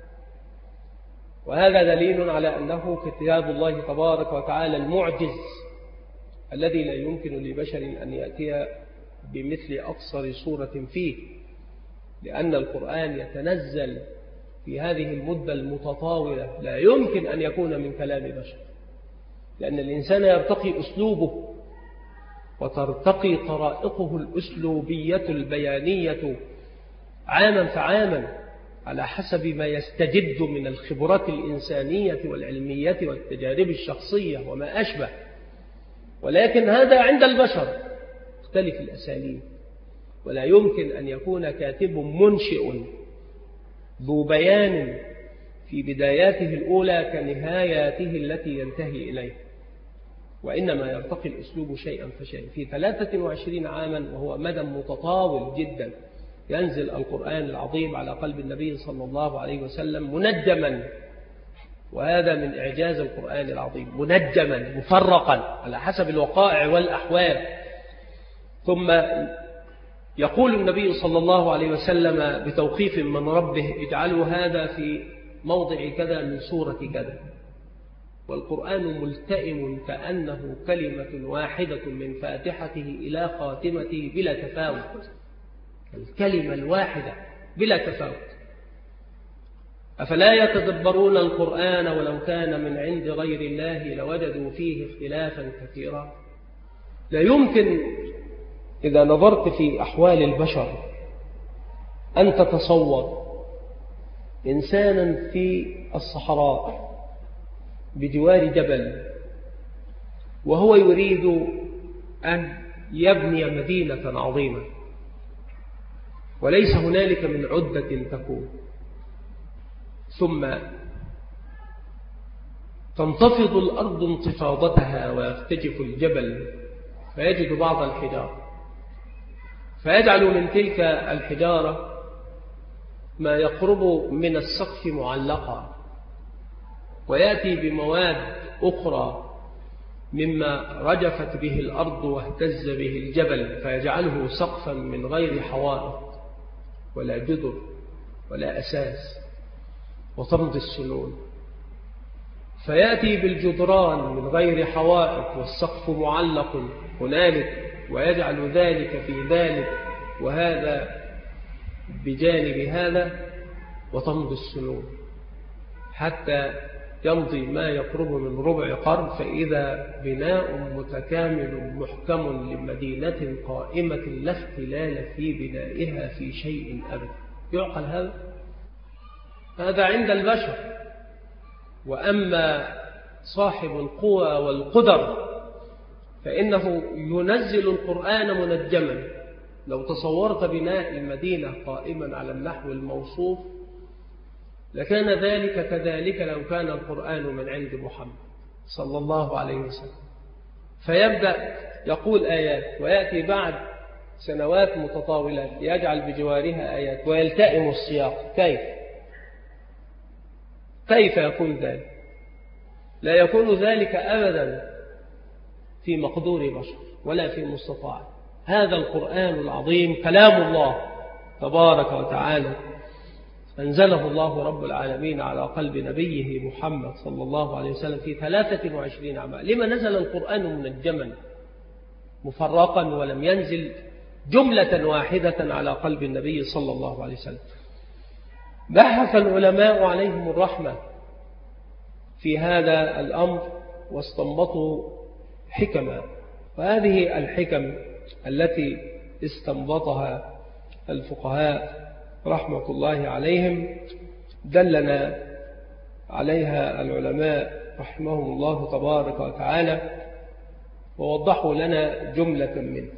Speaker 2: وهذا دليل على أنه كتاب الله تبارك وتعالى المعجز الذي لا يمكن لبشر أن يأتي بمثل أقصر صورة فيه، لأن القرآن يتنزل في هذه المدة المتطاولة لا يمكن أن يكون من كلام بشر، لأن الإنسان يرتقي أسلوبه وترتقي طرائقه الأسلوبية البيانية عاما فعاما على حسب ما يستجد من الخبرات الإنسانية والعلمية والتجارب الشخصية وما أشبه. ولكن هذا عند البشر تختلف الأساليب، ولا يمكن أن يكون كاتب منشئ ذو بيان في بداياته الأولى كنهاياته التي ينتهي إليها، وإنما يرتقي الأسلوب شيئا فشيئا. في ثلاثة وعشرين عاما وهو مدى متطاول جدا ينزل القرآن العظيم على قلب النبي صلى الله عليه وسلم منجما، وهذا من إعجاز القرآن العظيم، منجما مفرقا على حسب الوقائع والأحوال. ثم يقول النبي صلى الله عليه وسلم بتوقيف من ربه: اجعلوا هذا في موضع كذا من سورة كذا. والقرآن ملتئم كأنه كلمة واحدة من فاتحته إلى خاتمته بلا تفاوت، الكلمة الواحدة بلا تفاوت. أفلا يتدبرون القرآن ولو كان من عند غير الله لوجدوا فيه اختلافا كثيرا. لا يمكن إذا نظرت في أحوال البشر أن تتصور إنسانا في الصحراء بجوار جبل وهو يريد أن يبني مدينة عظيمة وليس هنالك من عدة تكون، ثم تنتفض الأرض انتفاضتها ويرتجف الجبل فيجد بعض الحجارة، فيجعل من تلك الحجارة ما يقرب من السقف معلقا، ويأتي بمواد أخرى مما رجفت به الأرض واهتز به الجبل فيجعله سقفا من غير حوائط ولا جدر ولا أساس وتمضي السنون، فيأتي بالجدران من غير حوائط والسقف معلق هنالك ويجعل ذلك في ذلك وهذا بجانب هذا وتمضي السنون حتى يمضي ما يقرب من ربع قرن، فإذا بناء متكامل محكم لمدينة قائمة لا اختلال في بنائها في شيء أبدا. يعقل هذا؟ هذا عند البشر. وأما صاحب القوى والقدر فإنه ينزل القرآن منجما. لو تصورت بناء المدينة قائما على النحو الموصوف لكان ذلك كذلك لو كان القرآن من عند محمد صلى الله عليه وسلم. فيبدأ يقول آيات ويأتي بعد سنوات متطاولات يجعل بجوارها آيات ويلتئم السياق. كيف؟ كيف يكون ذلك؟ لا يكون ذلك أبدا في مقدور بشر ولا في مستطاع. هذا القرآن العظيم كلام الله تبارك وتعالى أنزله الله رب العالمين على قلب نبيه محمد صلى الله عليه وسلم في ثلاثة وعشرين عاما. لما نزل القرآن منجما مفرقا ولم ينزل جملة واحدة على قلب النبي صلى الله عليه وسلم؟ بحث العلماء عليهم الرحمة في هذا الأمر واستنبطوا حكما، وهذه الحكم التي استنبطها الفقهاء رحمة الله عليهم دلنا عليها العلماء رحمهم الله تبارك وتعالى، ووضحوا لنا جملة منه.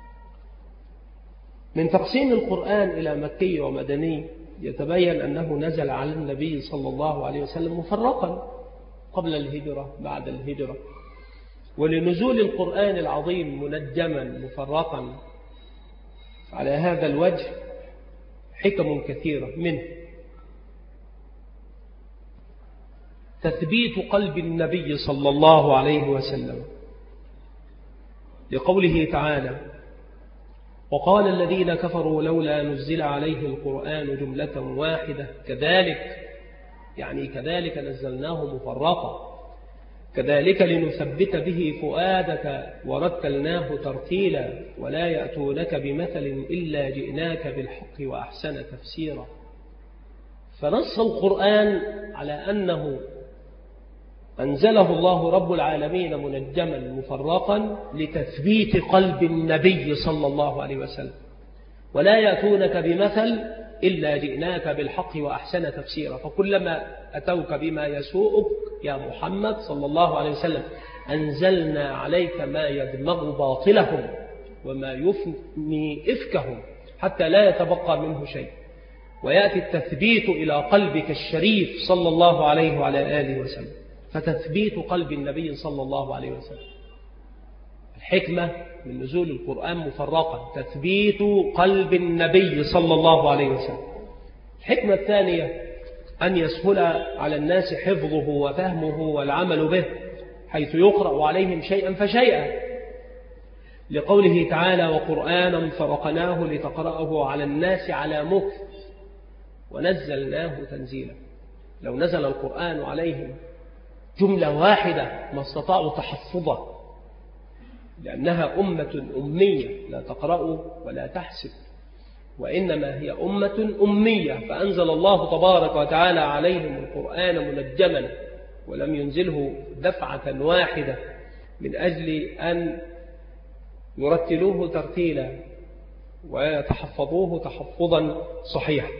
Speaker 2: من تقسيم القرآن إلى مكي ومدني يتبين أنه نزل على النبي صلى الله عليه وسلم مفرقا قبل الهجرة بعد الهجرة، ولنزول القرآن العظيم منجما مفرقا على هذا الوجه حكم كثيرة، منه تثبيت قلب النبي صلى الله عليه وسلم لقوله تعالى: وقال الذين كفروا لولا نزل عليه القرآن جملة واحدة كذلك، يعني كذلك نزلناه مفرقا، كذلك لنثبت به فؤادك ورتلناه ترتيلا ولا يأتونك بمثل إلا جئناك بالحق وأحسن تفسيرا. فنص القرآن على أنه أنزله الله رب العالمين منجما مفرقا لتثبيت قلب النبي صلى الله عليه وسلم، ولا يأتونك بمثل إلا جئناك بالحق وأحسن تفسيرا. فكلما أتوك بما يسوءك يا محمد صلى الله عليه وسلم أنزلنا عليك ما يدمغ باطلهم وما يفني إفكهم حتى لا يتبقى منه شيء، ويأتي التثبيت إلى قلبك الشريف صلى الله عليه وعلى آله وسلم. فتثبيت قلب النبي صلى الله عليه وسلم الحكمة من نزول القرآن مفرقا، تثبيت قلب النبي صلى الله عليه وسلم. الحكمة الثانية أن يسهل على الناس حفظه وفهمه والعمل به، حيث يقرأ عليهم شيئا فشيئا، لقوله تعالى: وقرآنا فرقناه لتقرأه على الناس على مكث ونزلناه تنزيلا. لو نزل القرآن عليهم جملة واحدة ما استطاعوا تحفظه، لأنها أمة أمية لا تقرأ ولا تحسب، وإنما هي أمة أمية. فأنزل الله تبارك وتعالى عليهم القرآن منجما ولم ينزله دفعة واحدة من أجل أن يرتلوه ترتيلا ويتحفظوه تحفظا صحيحا.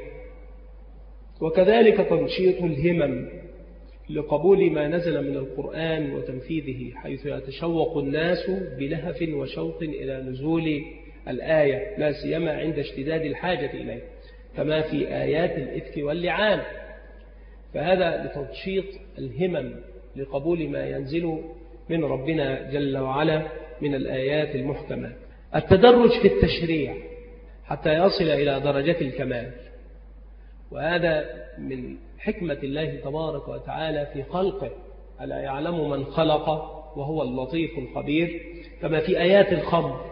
Speaker 2: وكذلك تنشيط الهمم لقبول ما نزل من القرآن وتنفيذه، حيث يتشوق الناس بلهف وشوق إلى نزول الآية، لا سيما عند اشتداد الحاجة إليه، كما في آيات الإفك واللعان. فهذا لتنشيط الهمم لقبول ما ينزل من ربنا جل وعلا من الآيات المحكمة. التدرج في التشريع حتى يصل إلى درجة الكمال، وهذا من حكمة الله تبارك وتعالى في خلقه، ألا يعلم من خلق وهو اللطيف الخبير. كما في آيات الخمر،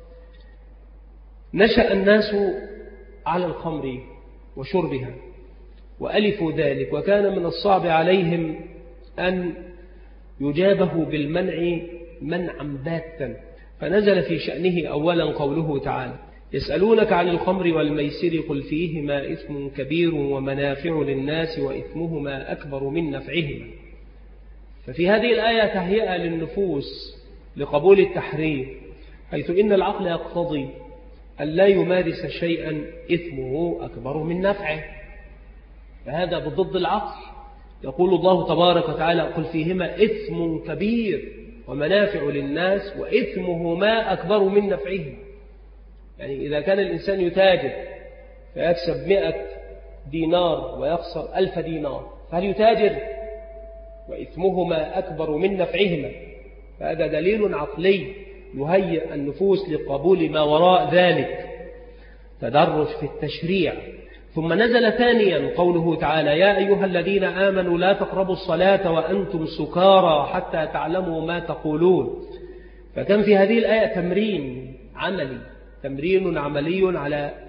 Speaker 2: نشأ الناس على الخمر وشربها وألفوا ذلك، وكان من الصعب عليهم أن يجابه بالمنع منعا باتا، فنزل في شأنه أولا قوله تعالى: يسألونك عن الخمر والميسر قل فيهما إثم كبير ومنافع للناس وإثمهما أكبر من نفعهما. ففي هذه الآية تهيئة للنفوس لقبول التحريم، حيث إن العقل يقتضي أن لا يمارس شيئا إثمه أكبر من نفعه، فهذا بضد العقل. يقول الله تبارك وتعالى: قل فيهما إثم كبير ومنافع للناس وإثمهما أكبر من نفعهما. يعني إذا كان الإنسان يتاجر فيكسب مئة دينار ويخسر ألف دينار، فهل يتاجر وإثمهما أكبر من نفعهما؟ فهذا دليل عقلي يهيئ النفوس لقبول ما وراء ذلك. تدرج في التشريع. ثم نزل ثانيا قوله تعالى: يا أيها الذين آمنوا لا تقربوا الصلاة وأنتم سكارى حتى تعلموا ما تقولون. فكان في هذه الآية تمرين عملي تمرين عملي على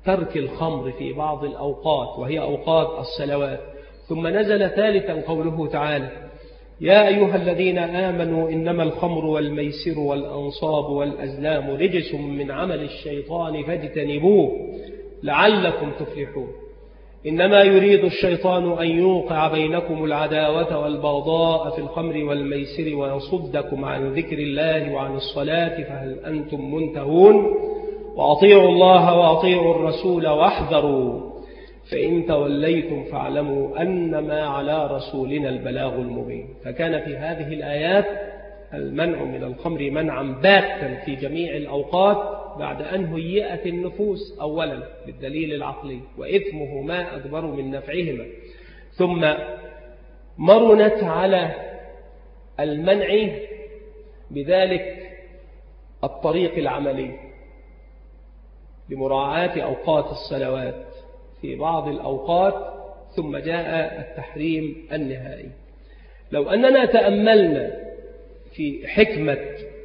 Speaker 2: ترك الخمر في بعض الأوقات وهي أوقات الصلوات. ثم نزل ثالثا قوله تعالى: يا أيها الذين آمنوا إنما الخمر والميسر والأنصاب والأزلام رجس من عمل الشيطان فاجتنبوه لعلكم تفلحون. إنما يريد الشيطان أن يوقع بينكم العداوة والبغضاء في الخمر والميسر ويصدكم عن ذكر الله وعن الصلاة فهل أنتم منتهون وأطيعوا الله وأطيعوا الرسول واحذروا فإن توليتم فاعلموا أنما على رسولنا البلاغ المبين. فكان في هذه الآيات المنع من الخمر منعا باتا في جميع الأوقات بعد أن هيئت النفوس أولا بالدليل العقلي وإثمه ما أكبر من نفعهما، ثم مرنت على المنع بذلك الطريق العملي بمراعاة أوقات الصلوات في بعض الأوقات، ثم جاء التحريم النهائي. لو أننا تأملنا في حكمة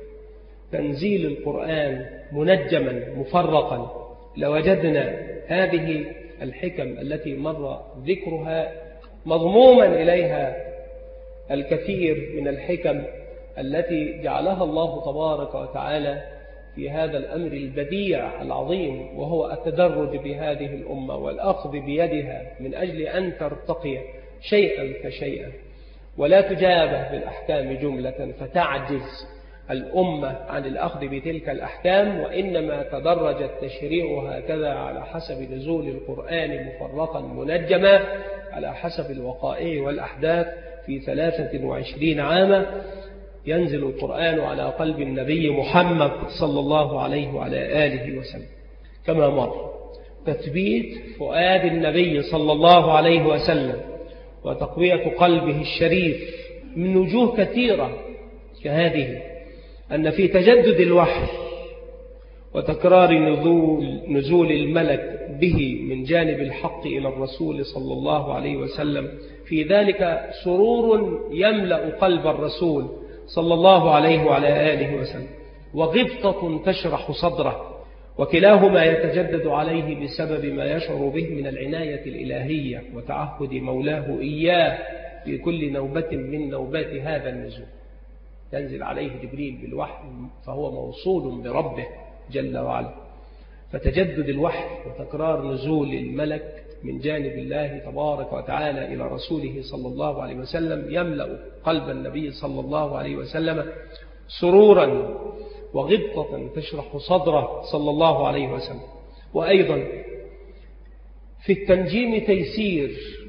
Speaker 2: تنزيل القرآن منجما مفرقا لوجدنا هذه الحكم التي مر ذكرها مضموما إليها الكثير من الحكم التي جعلها الله تبارك وتعالى في هذا الأمر البديع العظيم، وهو التدرج بهذه الأمة والأخذ بيدها من أجل أن ترتقي شيئا فشيئا ولا تجابه بالأحكام جملة فتعجز الأمة عن الأخذ بتلك الأحكام، وإنما تدرج التشريع هكذا على حسب نزول القرآن مفرقا منجما على حسب الوقائع والأحداث في ثلاثة وعشرين عاما ينزل القرآن على قلب النبي محمد صلى الله عليه وعلى آله وسلم. كما مر تثبيت فؤاد النبي صلى الله عليه وسلم وتقوية قلبه الشريف من وجوه كثيرة كهذه، أن في تجدد الوحي وتكرار نزول, نزول الملك به من جانب الحق إلى الرسول صلى الله عليه وسلم في ذلك سرور يملأ قلب الرسول صلى الله عليه وعلى آله وسلم وغبطة تشرح صدره، وكلاهما يتجدد عليه بسبب ما يشعر به من العناية الإلهية وتعهد مولاه إياه في كل نوبة من نوبات هذا النزول. ينزل عليه جبريل بالوحي فهو موصول بربه جل وعلا، فتجدد الوحي وتكرار نزول الملك من جانب الله تبارك وتعالى إلى رسوله صلى الله عليه وسلم يملأ قلب النبي صلى الله عليه وسلم سرورا وغبطة تشرح صدره صلى الله عليه وسلم. وأيضا في التنجيم تيسير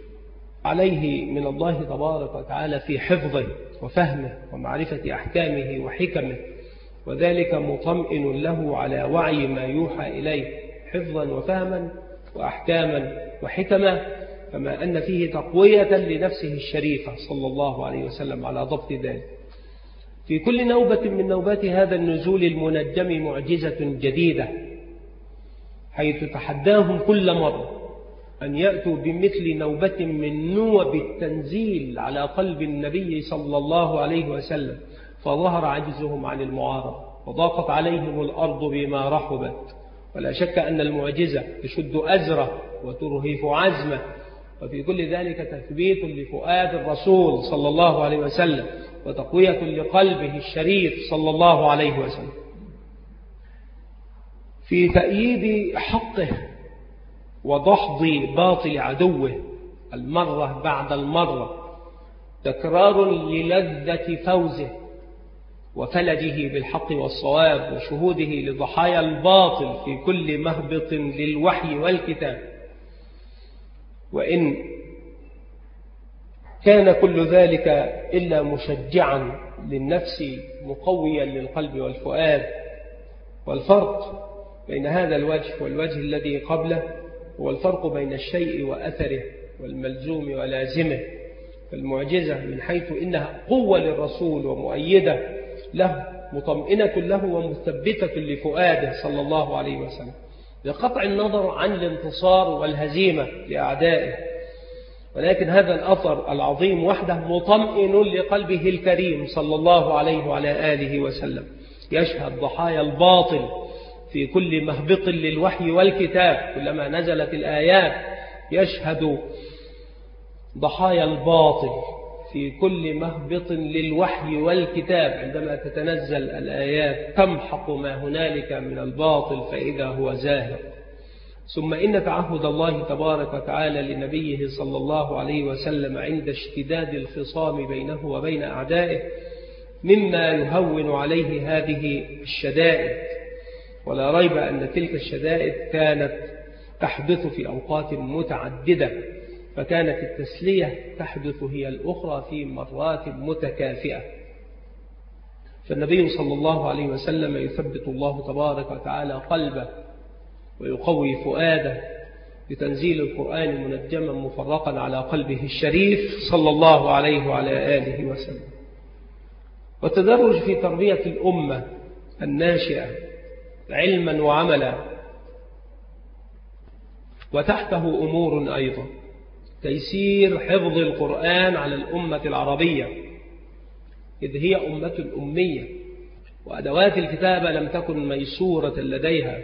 Speaker 2: عليه من الله تبارك وتعالى في حفظه وفهمه ومعرفة أحكامه وحكمه، وذلك مطمئن له على وعي ما يوحى إليه حفظا وفهما وأحكاما وحكمة، كما أن فيه تقوية لنفسه الشريفة صلى الله عليه وسلم على ضبط ذلك. في كل نوبة من نوبات هذا النزول المنجم معجزة جديدة، حيث تحداهم كل مرة أن يأتوا بمثل نوبة من نوب التنزيل على قلب النبي صلى الله عليه وسلم، فظهر عجزهم عن المعارضة وضاقت عليهم الأرض بما رحبت. ولا شك أن المعجزة تشد أزره وترهف عزمه، وفي كل ذلك تثبيت لفؤاد الرسول صلى الله عليه وسلم وتقوية لقلبه الشريف صلى الله عليه وسلم. في تأييد حقه وضحض باطل عدوه المرة بعد المرة، تكرار للذة فوزه وفلجه بالحق والصواب وشهوده لضحايا الباطل في كل مهبط للوحي والكتاب. وإن كان كل ذلك إلا مشجعا للنفس مقويا للقلب والفؤاد. والفرق بين هذا الوجه والوجه الذي قبله هو الفرق بين الشيء وأثره والملزوم ولازمه. فالمعجزة من حيث إنها قوة للرسول ومؤيدة له مطمئنة له ومثبتة لفؤاده صلى الله عليه وسلم بقطع النظر عن الانتصار والهزيمة لأعدائه، ولكن هذا الأثر العظيم وحده مطمئن لقلبه الكريم صلى الله عليه وعلى آله وسلم، يشهد ضحايا الباطل في كل مهبط للوحي والكتاب، كلما نزلت الآيات يشهد ضحايا الباطل في كل مهبط للوحي والكتاب. عندما تتنزل الآيات تمحق ما هنالك من الباطل فإذا هو زاهق. ثم إن تعهد الله تبارك وتعالى لنبيه صلى الله عليه وسلم عند اشتداد الخصام بينه وبين أعدائه مما يهون عليه هذه الشدائد، ولا ريب أن تلك الشدائد كانت تحدث في أوقات متعددة، فكانت التسلية تحدث هي الأخرى في مرات متكافئة. فالنبي صلى الله عليه وسلم يثبت الله تبارك وتعالى قلبه ويقوي فؤاده بتنزيل القرآن منجما مفرقا على قلبه الشريف صلى الله عليه وعلى آله وسلم. والتدرج في تربية الأمة الناشئة علما وعملا، وتحته أمور أيضا: تيسير حفظ القرآن على الأمة العربية، إذ هي أمة أمية وأدوات الكتابة لم تكن ميسورة لديها،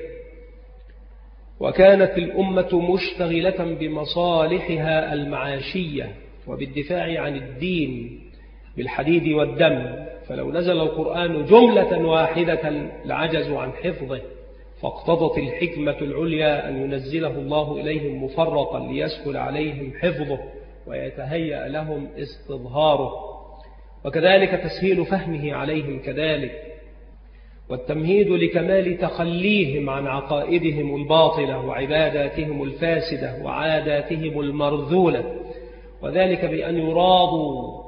Speaker 2: وكانت الأمة مشتغلة بمصالحها المعاشية وبالدفاع عن الدين بالحديد والدم، فلو نزل القرآن جملة واحدة لعجزوا عن حفظه، فاقتضت الحكمة العليا أن ينزله الله إليهم مفرقا ليسهل عليهم حفظه ويتهيأ لهم استظهاره، وكذلك تسهيل فهمه عليهم كذلك، والتمهيد لكمال تخليهم عن عقائدهم الباطلة وعباداتهم الفاسدة وعاداتهم المرذولة، وذلك بأن يراضوا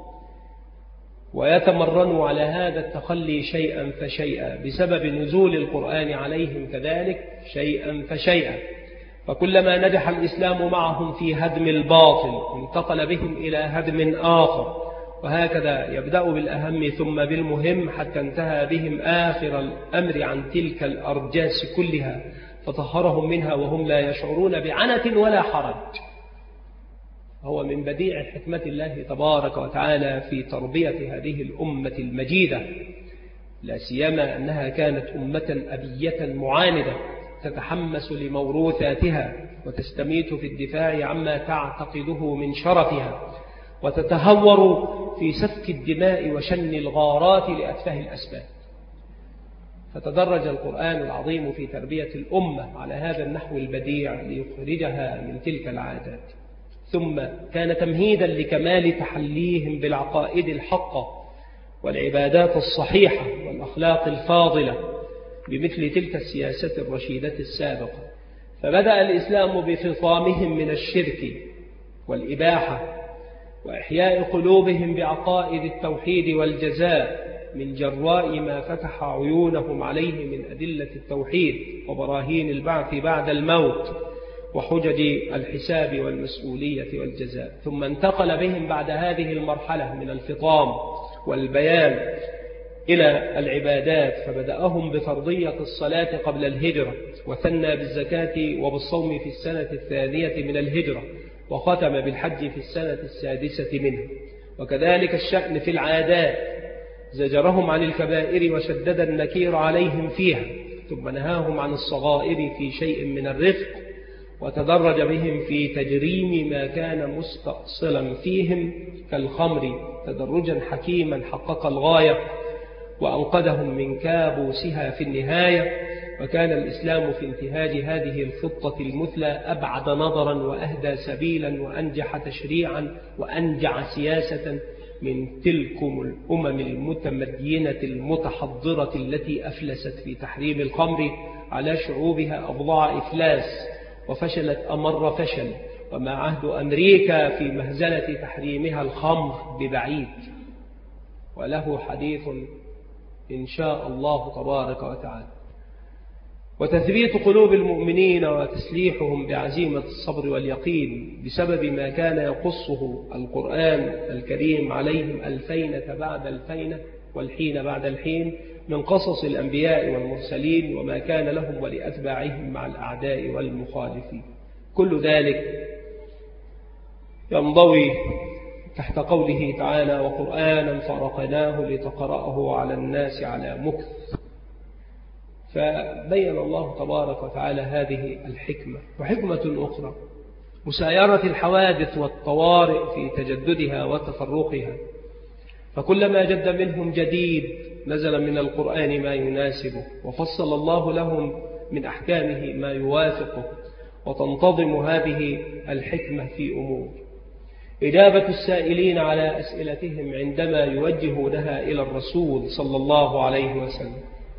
Speaker 2: ويتمرنوا على هذا التخلي شيئا فشيئا بسبب نزول القرآن عليهم كذلك شيئا فشيئا. فكلما نجح الإسلام معهم في هدم الباطل انتقل بهم إلى هدم آخر، وهكذا يبدأ بالأهم ثم بالمهم حتى انتهى بهم آخر الأمر عن تلك الأرجاس كلها فطهرهم منها وهم لا يشعرون بعنة ولا حرج. هو من بديع حكمة الله تبارك وتعالى في تربية هذه الأمة المجيدة، لا سيما أنها كانت أمة أبية معاندة تتحمس لموروثاتها وتستميت في الدفاع عما تعتقده من شرفها، وتتهور في سفك الدماء وشن الغارات لأتفه الأسباب. فتدرج القرآن العظيم في تربية الأمة على هذا النحو البديع ليخرجها من تلك العادات، ثم كان تمهيدا لكمال تحليهم بالعقائد الحقة والعبادات الصحيحة والأخلاق الفاضلة بمثل تلك السياسة الرشيدة السابقة. فبدأ الإسلام بفصامهم من الشرك والإباحة وإحياء قلوبهم بعقائد التوحيد والجزاء من جراء ما فتح عيونهم عليه من أدلة التوحيد وبراهين البعث بعد الموت وحجج الحساب والمسؤولية والجزاء. ثم انتقل بهم بعد هذه المرحلة من الفطام والبيان إلى العبادات، فبدأهم بفرضية الصلاة قبل الهجرة، وثنى بالزكاة وبالصوم في السنة الثانية من الهجرة، وختم بالحج في السنة السادسة منه. وكذلك الشأن في العادات، زجرهم عن الكبائر وشدد النكير عليهم فيها، ثم نهاهم عن الصغائر في شيء من الرفق، وتدرج بهم في تجريم ما كان مستأصلا فيهم كالخمر تدرجا حكيما حقق الغاية وأنقذهم من كابوسها في النهاية. وكان الإسلام في انتهاج هذه الخطة المثلى أبعد نظرا وأهدى سبيلا وأنجح تشريعا وأنجع سياسة من تلكم الأمم المتمدينة المتحضرة التي أفلست في تحريم الخمر على شعوبها أضلاع إفلاس وفشلت أمر فشل، وما عهد أمريكا في مهزلة تحريمها الخمر ببعيد، وله حديث إن شاء الله تبارك وتعالى. وتثبيت قلوب المؤمنين وتسليحهم بعزيمة الصبر واليقين بسبب ما كان يقصه القرآن الكريم عليهم الفينة بعد الفينة والحين بعد الحين من قصص الأنبياء والمرسلين وما كان لهم ولأتباعهم مع الأعداء والمخالفين. كل ذلك ينضوي تحت قوله تعالى: وقرآنا فرقناه لتقرأه على الناس على مكث. فبين الله تبارك وتعالى هذه الحكمة. وحكمة أخرى مسايرة الحوادث والطوارئ في تجددها وتفرقها، فكلما جد منهم جديد نزل من القرآن ما يناسبه، وفصل الله لهم من أحكامه ما يوافقه، وتنتظم هذه الحكمة في أمور إجابة السائلين على أسئلتهم عندما يوجهونها إلى الرسول صلى الله عليه وسلم،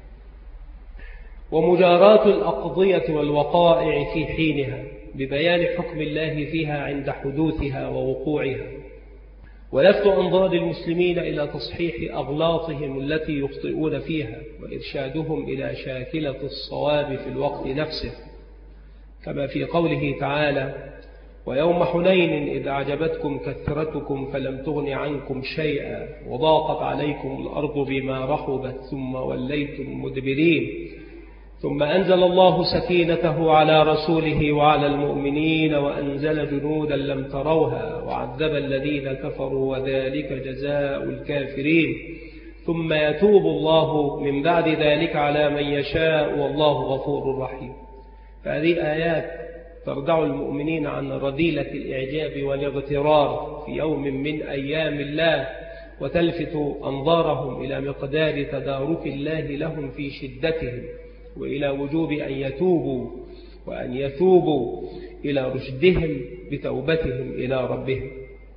Speaker 2: ومجاراة الأقضية والوقائع في حينها ببيان حكم الله فيها عند حدوثها ووقوعها، ولفت أنظار المسلمين إلى تصحيح أغلاطهم التي يخطئون فيها، وإرشادهم إلى شاكلة الصواب في الوقت نفسه، كما في قوله تعالى: ويوم حنين إذ أعجبتكم كثرتكم فلم تغن عنكم شيئا وضاقت عليكم الأرض بما رحبت ثم وليتم مدبرين، ثم أنزل الله سكينته على رسوله وعلى المؤمنين وأنزل جنودا لم تروها وعذب الذين كفروا وذلك جزاء الكافرين، ثم يتوب الله من بعد ذلك على من يشاء والله غفور رحيم. فهذه آيات تردع المؤمنين عن رذيلة الإعجاب والاغترار في يوم من أيام الله، وتلفت أنظارهم إلى مقدار تدارك الله لهم في شدتهم، وإلى وجوب أن يتوبوا وأن يثوبوا إلى رشدهم بتوبتهم إلى ربهم.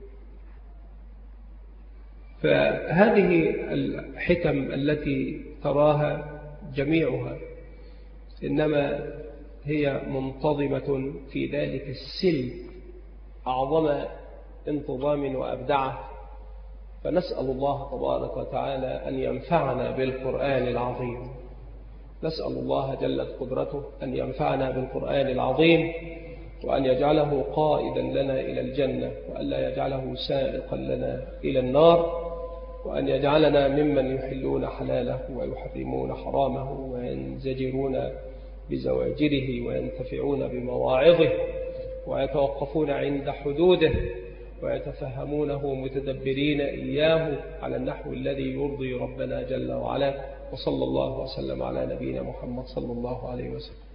Speaker 2: فهذه الحكم التي تراها جميعها إنما هي منتظمة في ذلك السلم أعظم انتظام وأبدعه، فنسأل الله تبارك وتعالى أن ينفعنا بالقرآن العظيم. نسأل الله جلت قدرته أن ينفعنا بالقرآن العظيم، وأن يجعله قائدا لنا إلى الجنة، وأن لا يجعله سائقا لنا إلى النار، وأن يجعلنا ممن يحلون حلاله ويحرمون حرامه وينزجرون بزواجره وينتفعون بمواعظه ويتوقفون عند حدوده ويتفهمونه متدبرين إياه على النحو الذي يرضي ربنا جل وعلا. وصلى الله وسلم على نبينا محمد صلى الله عليه وسلم.